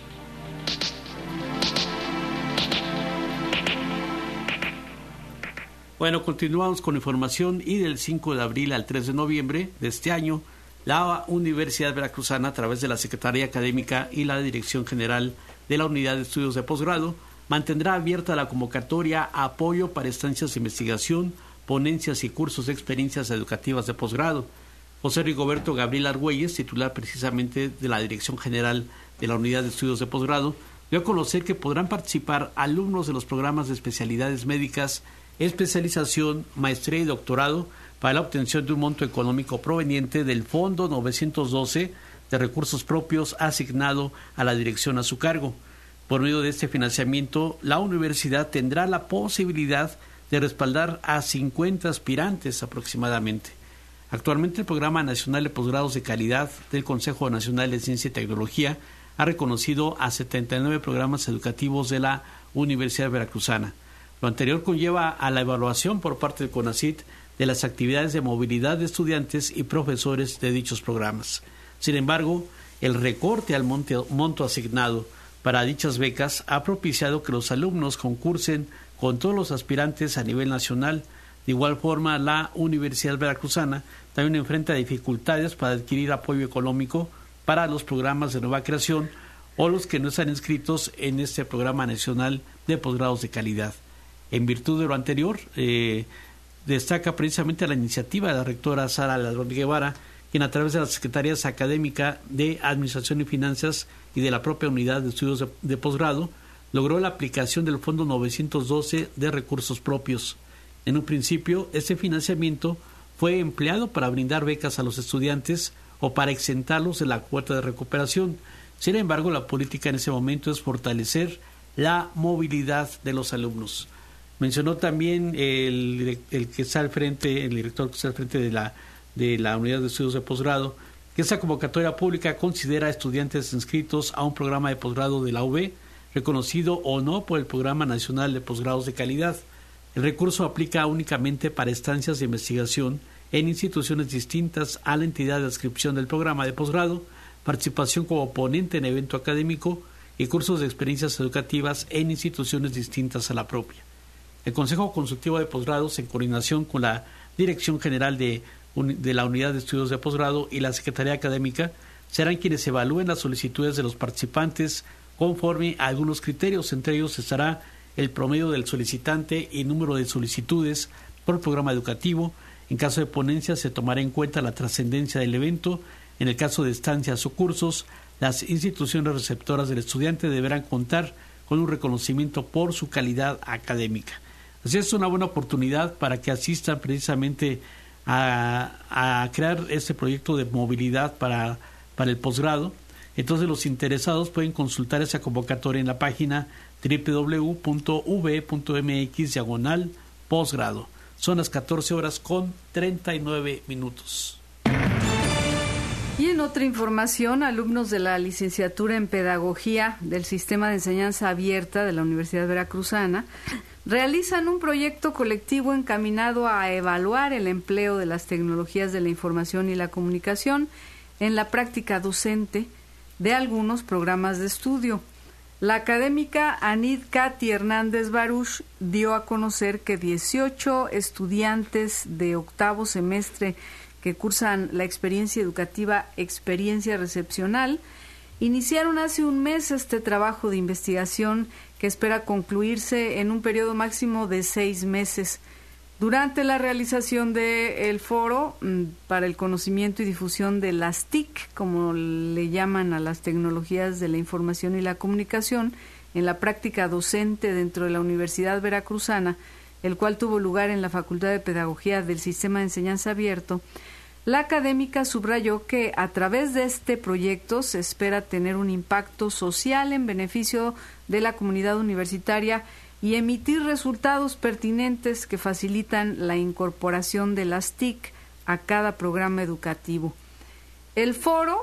Bueno, continuamos con información y del cinco de abril al tres de noviembre de este año, la Universidad Veracruzana, a través de la Secretaría Académica y la Dirección General de la Unidad de Estudios de Posgrado, mantendrá abierta la convocatoria a apoyo para estancias de investigación, ponencias y cursos de experiencias educativas de posgrado. José Rigoberto Gabriel Argüelles, titular precisamente de la Dirección General de la Unidad de Estudios de Posgrado, dio a conocer que podrán participar alumnos de los programas de especialidades médicas, especialización, maestría y doctorado para la obtención de un monto económico proveniente del Fondo novecientos doce de recursos propios asignado a la dirección a su cargo. Por medio de este financiamiento, la universidad tendrá la posibilidad de respaldar a cincuenta aspirantes aproximadamente. Actualmente el Programa Nacional de Posgrados de Calidad del Consejo Nacional de Ciencia y Tecnología ha reconocido a setenta y nueve programas educativos de la Universidad Veracruzana. Lo anterior conlleva a la evaluación por parte del CONACYT de las actividades de movilidad de estudiantes y profesores de dichos programas. Sin embargo, el recorte al monte, monto asignado para dichas becas ha propiciado que los alumnos concursen con todos los aspirantes a nivel nacional. De igual forma, la Universidad Veracruzana también enfrenta dificultades para adquirir apoyo económico para los programas de nueva creación o los que no están inscritos en este Programa Nacional de Posgrados de Calidad. En virtud de lo anterior, eh, destaca precisamente la iniciativa de la rectora Sara Ladrón Guevara, quien a través de las Secretarías Académica de Administración y Finanzas y de la propia Unidad de Estudios de, de Posgrado, logró la aplicación del Fondo novecientos doce de recursos propios. En un principio, este financiamiento fue empleado para brindar becas a los estudiantes o para exentarlos de la cuota de recuperación. Sin embargo, la política en ese momento es fortalecer la movilidad de los alumnos. Mencionó también el, el que está al frente, el director que está al frente de la, de la Unidad de Estudios de Posgrado, que esta convocatoria pública considera a estudiantes inscritos a un programa de posgrado de la U B, reconocido o no por el Programa Nacional de Posgrados de Calidad. El recurso aplica únicamente para estancias de investigación en instituciones distintas a la entidad de adscripción del programa de posgrado, participación como ponente en evento académico y cursos de experiencias educativas en instituciones distintas a la propia. El Consejo Consultivo de Posgrados, en coordinación con la Dirección General de, de la Unidad de Estudios de Posgrado y la Secretaría Académica, serán quienes evalúen las solicitudes de los participantes conforme a algunos criterios. Entre ellos estará el promedio del solicitante y número de solicitudes por programa educativo. En caso de ponencia, se tomará en cuenta la trascendencia del evento. En el caso de estancias o cursos, las instituciones receptoras del estudiante deberán contar con un reconocimiento por su calidad académica. Así es una buena oportunidad para que asistan precisamente a, a crear este proyecto de movilidad para, para el posgrado. Entonces los interesados pueden consultar esa convocatoria en la página doble u doble u doble u punto u b punto m x diagonal posgrado. Son las catorce horas con treinta y nueve minutos. Y en otra información, alumnos de la licenciatura en Pedagogía del Sistema de Enseñanza Abierta de la Universidad Veracruzana realizan un proyecto colectivo encaminado a evaluar el empleo de las tecnologías de la información y la comunicación en la práctica docente de algunos programas de estudio. La académica Anit Katy Hernández Baruch dio a conocer que dieciocho estudiantes de octavo semestre que cursan la experiencia educativa Experiencia Recepcional iniciaron hace un mes este trabajo de investigación que espera concluirse en un periodo máximo de seis meses. Durante la realización del foro para el conocimiento y difusión de las T I C, como le llaman a las tecnologías de la información y la comunicación, en la práctica docente dentro de la Universidad Veracruzana, el cual tuvo lugar en la Facultad de Pedagogía del Sistema de Enseñanza Abierto, la académica subrayó que a través de este proyecto se espera tener un impacto social en beneficio de la comunidad universitaria y emitir resultados pertinentes que facilitan la incorporación de las T I C a cada programa educativo. El foro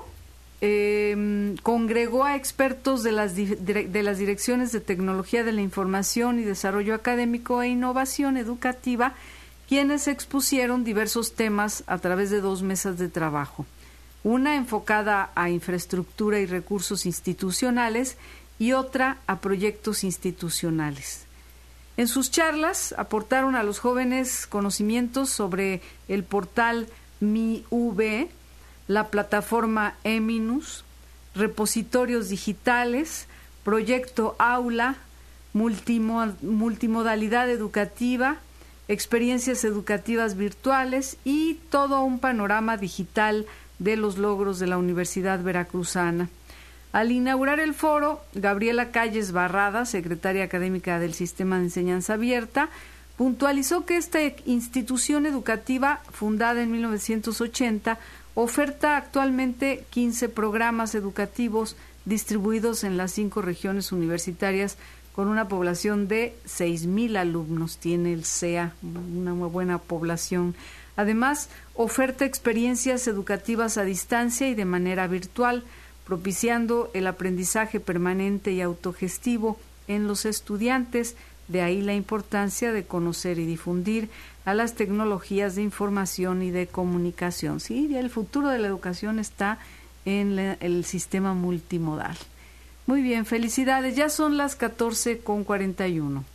eh, congregó a expertos de las, de las direcciones de Tecnología de la Información y Desarrollo Académico e Innovación Educativa, quienes expusieron diversos temas a través de dos mesas de trabajo, una enfocada a infraestructura y recursos institucionales y otra a proyectos institucionales. En sus charlas aportaron a los jóvenes conocimientos sobre el portal MiUV, la plataforma Eminus, repositorios digitales, proyecto Aula, multimo- multimodalidad educativa, experiencias educativas virtuales y todo un panorama digital de los logros de la Universidad Veracruzana. Al inaugurar el foro, Gabriela Calles Barrada, secretaria académica del Sistema de Enseñanza Abierta, puntualizó que esta institución educativa, fundada en mil novecientos ochenta, oferta actualmente quince programas educativos distribuidos en las cinco regiones universitarias con una población de seis mil alumnos. Tiene el C E A, una muy buena población. Además, oferta experiencias educativas a distancia y de manera virtual, propiciando el aprendizaje permanente y autogestivo en los estudiantes. De ahí la importancia de conocer y difundir a las tecnologías de información y de comunicación. Sí, el futuro de la educación está en la, el sistema multimodal. Muy bien, felicidades. Ya son las catorce con cuarenta y uno.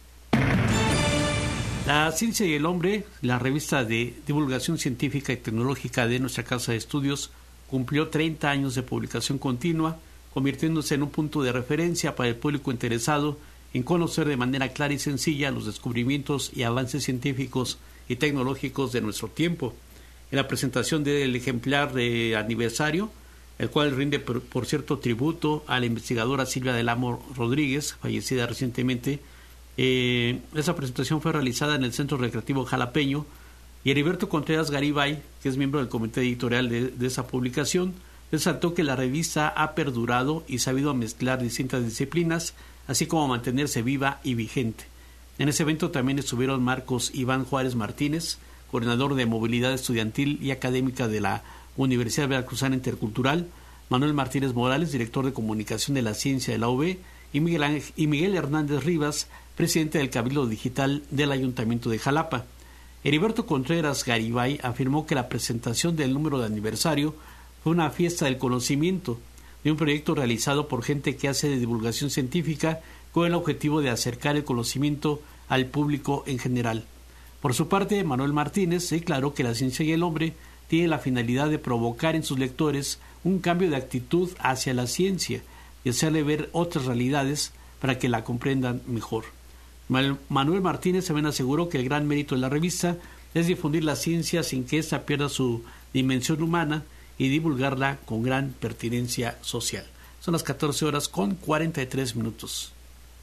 La Ciencia y el Hombre, la revista de divulgación científica y tecnológica de nuestra casa de estudios, cumplió treinta años de publicación continua, convirtiéndose en un punto de referencia para el público interesado en conocer de manera clara y sencilla los descubrimientos y avances científicos y tecnológicos de nuestro tiempo. En la presentación del ejemplar de aniversario, el cual rinde, por, por cierto, tributo a la investigadora Silvia del Amo Rodríguez, fallecida recientemente. Eh, esa presentación fue realizada en el Centro Recreativo Jalapeño, y Heriberto Contreras Garibay, que es miembro del comité editorial de, de esa publicación, resaltó que la revista ha perdurado y sabido mezclar distintas disciplinas, así como mantenerse viva y vigente. En ese evento también estuvieron Marcos Iván Juárez Martínez, coordinador de movilidad estudiantil y académica de la Universidad Veracruzana Intercultural, Manuel Martínez Morales, director de comunicación de la ciencia de la U B, y Miguel, Ángel, y Miguel Hernández Rivas, presidente del Cabildo Digital del Ayuntamiento de Jalapa. Heriberto Contreras Garibay afirmó que la presentación del número de aniversario fue una fiesta del conocimiento de un proyecto realizado por gente que hace de divulgación científica con el objetivo de acercar el conocimiento al público en general. Por su parte, Manuel Martínez declaró que la ciencia y el hombre tiene la finalidad de provocar en sus lectores un cambio de actitud hacia la ciencia y hacerle ver otras realidades para que la comprendan mejor. Manuel Martínez también aseguró que el gran mérito de la revista es difundir la ciencia sin que ésta pierda su dimensión humana y divulgarla con gran pertinencia social. Son las catorce horas con cuarenta y tres minutos.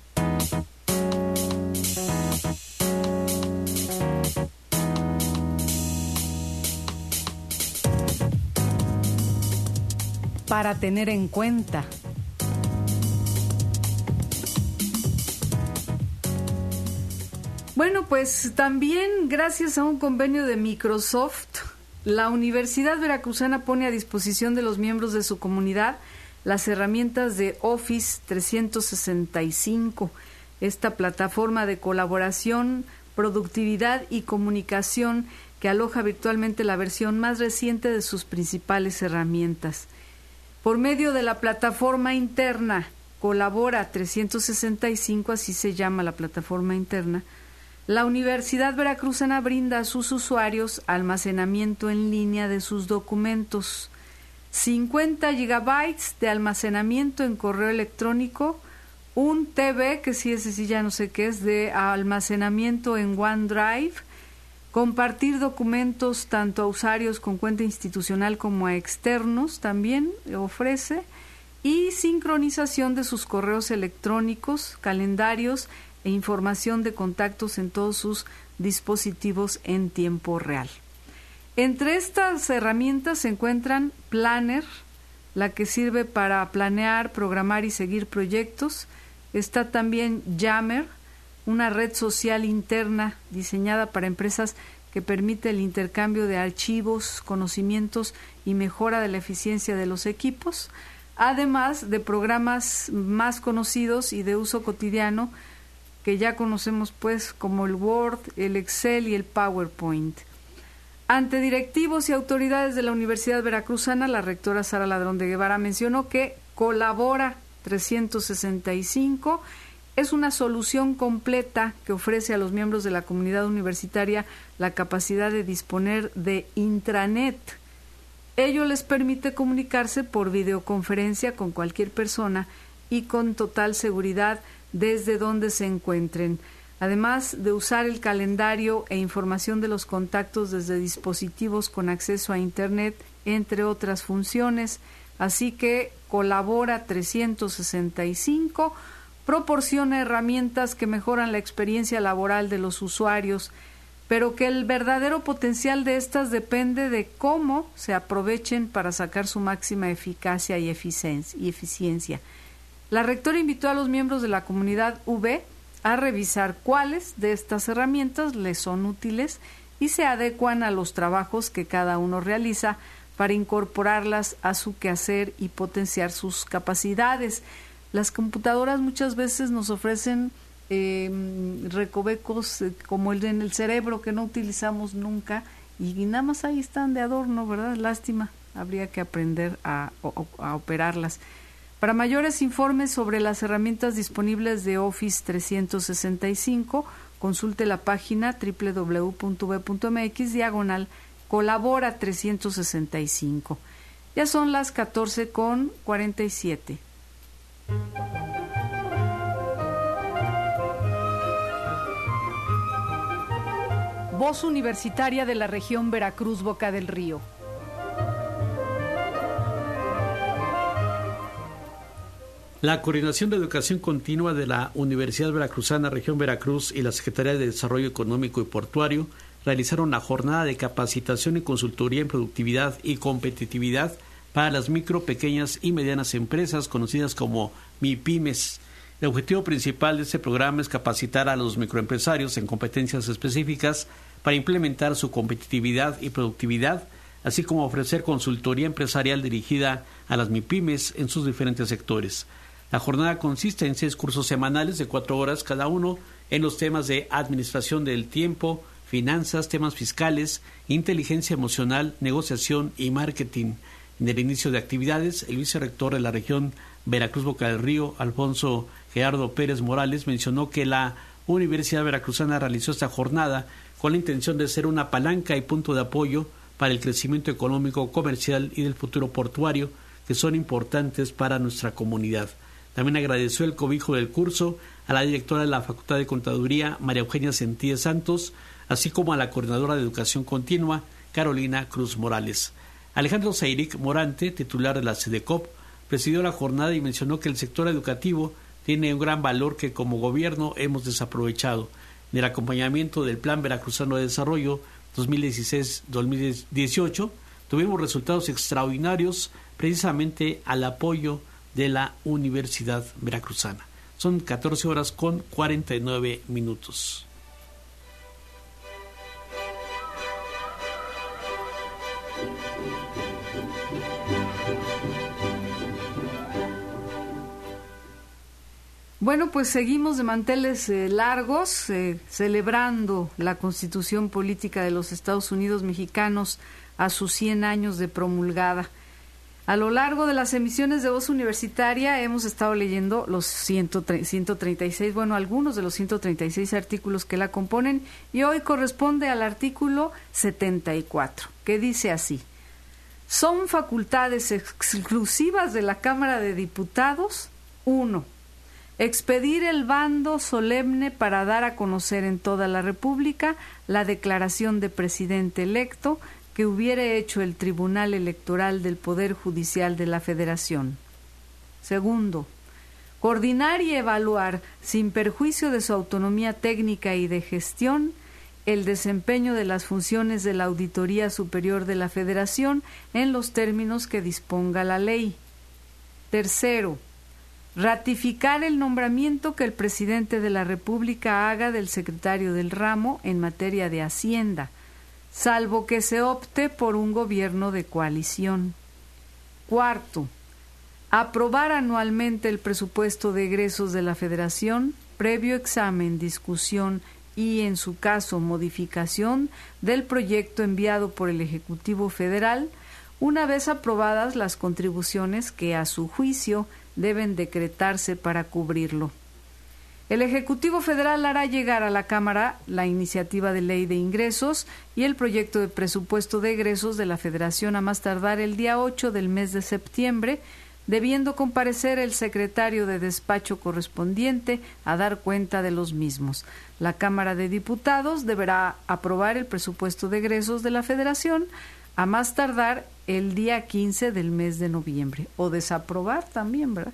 Para tener en cuenta. Bueno, pues también gracias a un convenio de Microsoft, la Universidad Veracruzana pone a disposición de los miembros de su comunidad las herramientas de Office trescientos sesenta y cinco, esta plataforma de colaboración, productividad y comunicación que aloja virtualmente la versión más reciente de sus principales herramientas. Por medio de la plataforma interna Colabora trescientos sesenta y cinco, así se llama la plataforma interna, la Universidad Veracruzana brinda a sus usuarios almacenamiento en línea de sus documentos, cincuenta gigabytes de almacenamiento en correo electrónico, un T B, que sí, ese sí ya no sé qué es, de almacenamiento en OneDrive, compartir documentos tanto a usuarios con cuenta institucional como a externos también ofrece, y sincronización de sus correos electrónicos, calendarios e información de contactos en todos sus dispositivos en tiempo real. Entre estas herramientas se encuentran Planner, la que sirve para planear, programar y seguir proyectos. Está también Yammer, una red social interna diseñada para empresas que permite el intercambio de archivos, conocimientos y mejora de la eficiencia de los equipos, además de programas más conocidos y de uso cotidiano que ya conocemos pues como el Word, el Excel y el PowerPoint. Ante directivos y autoridades de la Universidad Veracruzana, la rectora Sara Ladrón de Guevara mencionó que Colabora trescientos sesenta y cinco es una solución completa que ofrece a los miembros de la comunidad universitaria la capacidad de disponer de intranet. Ello les permite comunicarse por videoconferencia con cualquier persona y con total seguridad desde donde se encuentren, además de usar el calendario e información de los contactos desde dispositivos con acceso a Internet, entre otras funciones. Así que Colabora trescientos sesenta y cinco proporciona herramientas que mejoran la experiencia laboral de los usuarios, pero que el verdadero potencial de estas depende de cómo se aprovechen para sacar su máxima eficacia y eficiencia. La rectora invitó a los miembros de la comunidad U B a revisar cuáles de estas herramientas les son útiles y se adecuan a los trabajos que cada uno realiza para incorporarlas a su quehacer y potenciar sus capacidades. Las computadoras muchas veces nos ofrecen eh, recovecos eh, como el en el cerebro que no utilizamos nunca y nada más ahí están de adorno, ¿verdad? Lástima, habría que aprender a, a, a operarlas. Para mayores informes sobre las herramientas disponibles de Office trescientos sesenta y cinco, consulte la página doble u doble u doble u punto u b punto m x diagonal Colabora trescientos sesenta y cinco. Ya son las catorce con cuarenta y siete. Voz Universitaria de la Región Veracruz Boca del Río. La Coordinación de Educación Continua de la Universidad Veracruzana, Región Veracruz y la Secretaría de Desarrollo Económico y Portuario realizaron la jornada de capacitación y consultoría en productividad y competitividad para las micro, pequeñas y medianas empresas conocidas como MIPYMES. El objetivo principal de este programa es capacitar a los microempresarios en competencias específicas para implementar su competitividad y productividad, así como ofrecer consultoría empresarial dirigida a las MIPYMES en sus diferentes sectores. La jornada consiste en seis cursos semanales de cuatro horas cada uno en los temas de administración del tiempo, finanzas, temas fiscales, inteligencia emocional, negociación y marketing. En el inicio de actividades, el vicerrector de la región Veracruz Boca del Río, Alfonso Gerardo Pérez Morales, mencionó que la Universidad Veracruzana realizó esta jornada con la intención de ser una palanca y punto de apoyo para el crecimiento económico, comercial y del futuro portuario, que son importantes para nuestra comunidad. También agradeció el cobijo del curso a la directora de la Facultad de Contaduría, María Eugenia Sentíes Santos, así como a la coordinadora de Educación Continua, Carolina Cruz Morales. Alejandro Zairic Morante, titular de la SEDECOP, presidió la jornada y mencionó que el sector educativo tiene un gran valor que como gobierno hemos desaprovechado. En el acompañamiento del Plan Veracruzano de Desarrollo dos mil dieciséis a dos mil dieciocho, tuvimos resultados extraordinarios precisamente al apoyo de la Universidad Veracruzana. Son catorce horas con cuarenta y nueve minutos. Bueno, pues seguimos de manteles eh, largos, eh, celebrando la Constitución Política de los Estados Unidos Mexicanos a sus cien años de promulgada. A lo largo de las emisiones de Voz Universitaria hemos estado leyendo los ciento treinta y seis, bueno, algunos de los ciento treinta y seis artículos que la componen, y hoy corresponde al artículo setenta y cuatro, que dice así: son facultades exclusivas de la Cámara de Diputados, uno, expedir el bando solemne para dar a conocer en toda la República la declaración de presidente electo que hubiere hecho el Tribunal Electoral del Poder Judicial de la Federación. Segundo, coordinar y evaluar, sin perjuicio de su autonomía técnica y de gestión, el desempeño de las funciones de la Auditoría Superior de la Federación en los términos que disponga la ley. Tercero, ratificar el nombramiento que el presidente de la República haga del secretario del ramo en materia de Hacienda, salvo que se opte por un gobierno de coalición. Cuarto, aprobar anualmente el presupuesto de egresos de la Federación, previo examen, discusión y, en su caso, modificación del proyecto enviado por el Ejecutivo Federal, una vez aprobadas las contribuciones que, a su juicio, deben decretarse para cubrirlo. El Ejecutivo Federal hará llegar a la Cámara la iniciativa de ley de ingresos y el proyecto de presupuesto de egresos de la Federación a más tardar el día ocho del mes de septiembre, debiendo comparecer el secretario de despacho correspondiente a dar cuenta de los mismos. La Cámara de Diputados deberá aprobar el presupuesto de egresos de la Federación a más tardar el día quince del mes de noviembre, o desaprobar también, ¿verdad?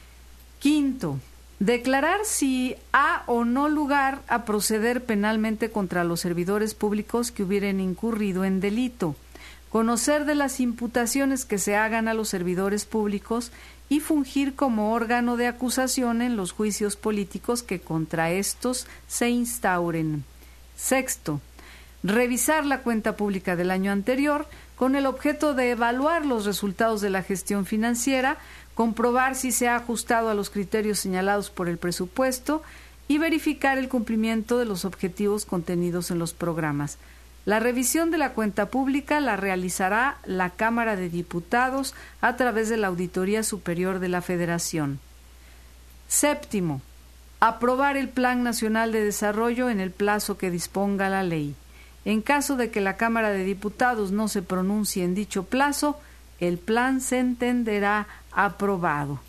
Quinto, declarar si ha o no lugar a proceder penalmente contra los servidores públicos que hubieran incurrido en delito, conocer de las imputaciones que se hagan a los servidores públicos y fungir como órgano de acusación en los juicios políticos que contra estos se instauren. Sexto, revisar la cuenta pública del año anterior con el objeto de evaluar los resultados de la gestión financiera, comprobar si se ha ajustado a los criterios señalados por el presupuesto y verificar el cumplimiento de los objetivos contenidos en los programas. La revisión de la cuenta pública la realizará la Cámara de Diputados a través de la Auditoría Superior de la Federación. Séptimo, aprobar el Plan Nacional de Desarrollo en el plazo que disponga la ley. En caso de que la Cámara de Diputados no se pronuncie en dicho plazo, el plan se entenderá aprobado.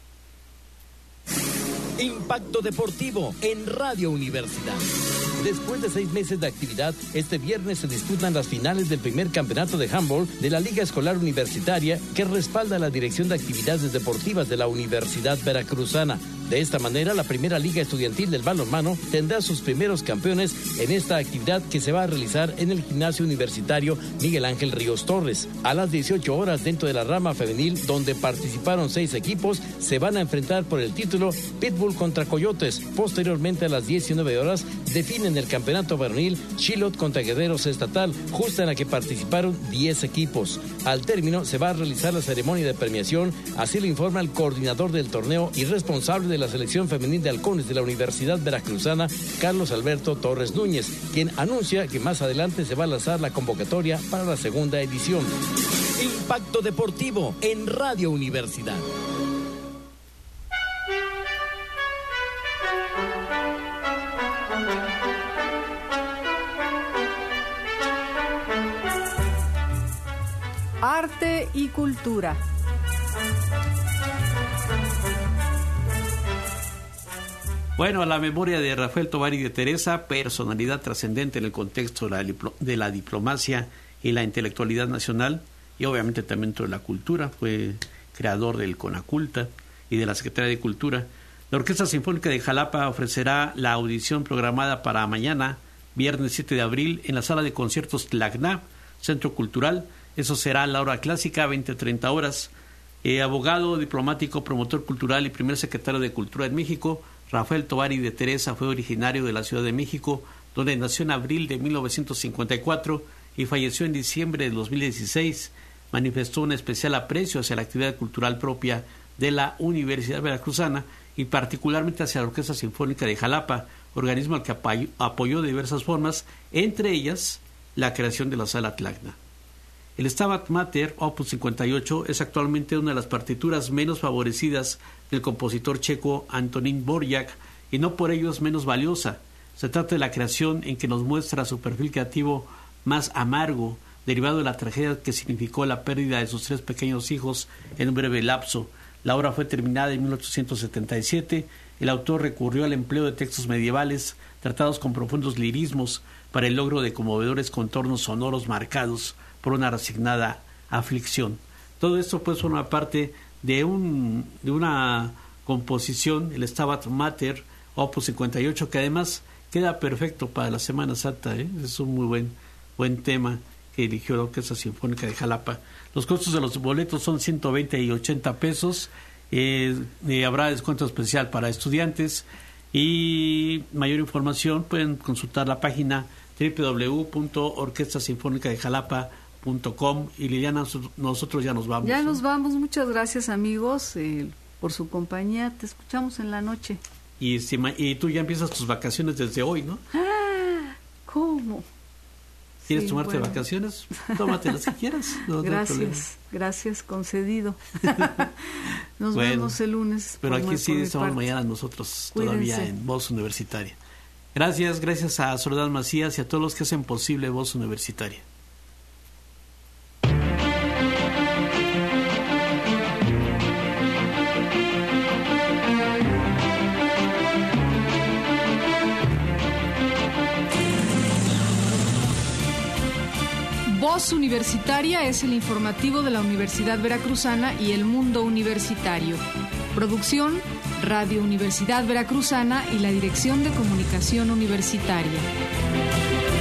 Impacto Deportivo en Radio Universidad. Después de seis meses de actividad, este viernes se disputan las finales del primer campeonato de handball de la Liga Escolar Universitaria, que respalda la Dirección de Actividades Deportivas de la Universidad Veracruzana. De esta manera, la primera Liga Estudiantil del balonmano tendrá sus primeros campeones en esta actividad que se va a realizar en el Gimnasio Universitario Miguel Ángel Ríos Torres. A las dieciocho horas, dentro de la rama femenil, donde participaron seis equipos, se van a enfrentar por el título Pitbull contra Coyotes. Posteriormente, a las diecinueve horas, definen el campeonato varonil Chilot contra Guerreros Estatal, justa en la que participaron diez equipos. Al término, se va a realizar la ceremonia de premiación, así lo informa el coordinador del torneo y responsable de la selección femenil de halcones de la Universidad Veracruzana, Carlos Alberto Torres Núñez, quien anuncia que más adelante se va a lanzar la convocatoria para la segunda edición. Impacto Deportivo en Radio Universidad. Arte y cultura. Bueno, a la memoria de Rafael Tovar y de Teresa, personalidad trascendente en el contexto de la, diplo- de la diplomacia y la intelectualidad nacional, y obviamente también dentro de la cultura. Fue creador del CONACULTA y de la Secretaría de Cultura. La Orquesta Sinfónica de Jalapa ofrecerá la audición programada para mañana, viernes siete de abril, en la Sala de Conciertos Tlacna, Centro Cultural. Eso será a la hora clásica, veinte a treinta horas. Eh, abogado, diplomático, promotor cultural y primer secretario de Cultura en México, Rafael Tovar y de Teresa fue originario de la Ciudad de México, donde nació en abril de mil novecientos cincuenta y cuatro y falleció en diciembre de dos mil dieciséis. Manifestó un especial aprecio hacia la actividad cultural propia de la Universidad Veracruzana y particularmente hacia la Orquesta Sinfónica de Jalapa, organismo al que apoyó de diversas formas, entre ellas la creación de la Sala Tlacna. El Stabat Mater, opus cincuenta y ocho, es actualmente una de las partituras menos favorecidas del compositor checo Antonín Dvořák, y no por ello es menos valiosa. Se trata de la creación en que nos muestra su perfil creativo más amargo, derivado de la tragedia que significó la pérdida de sus tres pequeños hijos en un breve lapso. La obra fue terminada en mil ochocientos setenta y siete. El autor recurrió al empleo de textos medievales tratados con profundos lirismos para el logro de conmovedores contornos sonoros marcados por una resignada aflicción. Todo esto pues forma parte de un de una composición, el Stabat Mater, opus cincuenta y ocho, que además queda perfecto para la Semana Santa, ¿eh? Es un muy buen buen tema que eligió la Orquesta Sinfónica de Jalapa. Los costos de los boletos son ciento veinte y ochenta pesos. Eh, eh, habrá descuento especial para estudiantes, y mayor información pueden consultar la página doble u doble u doble u punto orquesta sinfónica de jalapa punto com. Y Liliana, nosotros ya nos vamos. Ya ¿no? nos vamos. Muchas gracias, amigos, eh, por su compañía. Te escuchamos en la noche. Y, y tú ya empiezas tus vacaciones desde hoy, ¿no? Ah, ¿cómo? ¿Quieres Sí, tomarte bueno. vacaciones? Tómate las que quieras. No, gracias, no gracias, concedido. Nos bueno, vemos el lunes. Pero aquí mi, sí estamos parte. mañana nosotros, Cuídense. Todavía en Voz Universitaria. Gracias, gracias a Soledad Macías y a todos los que hacen posible Voz Universitaria. Voz Universitaria es el informativo de la Universidad Veracruzana y el mundo universitario. Producción, Radio Universidad Veracruzana y la Dirección de Comunicación Universitaria.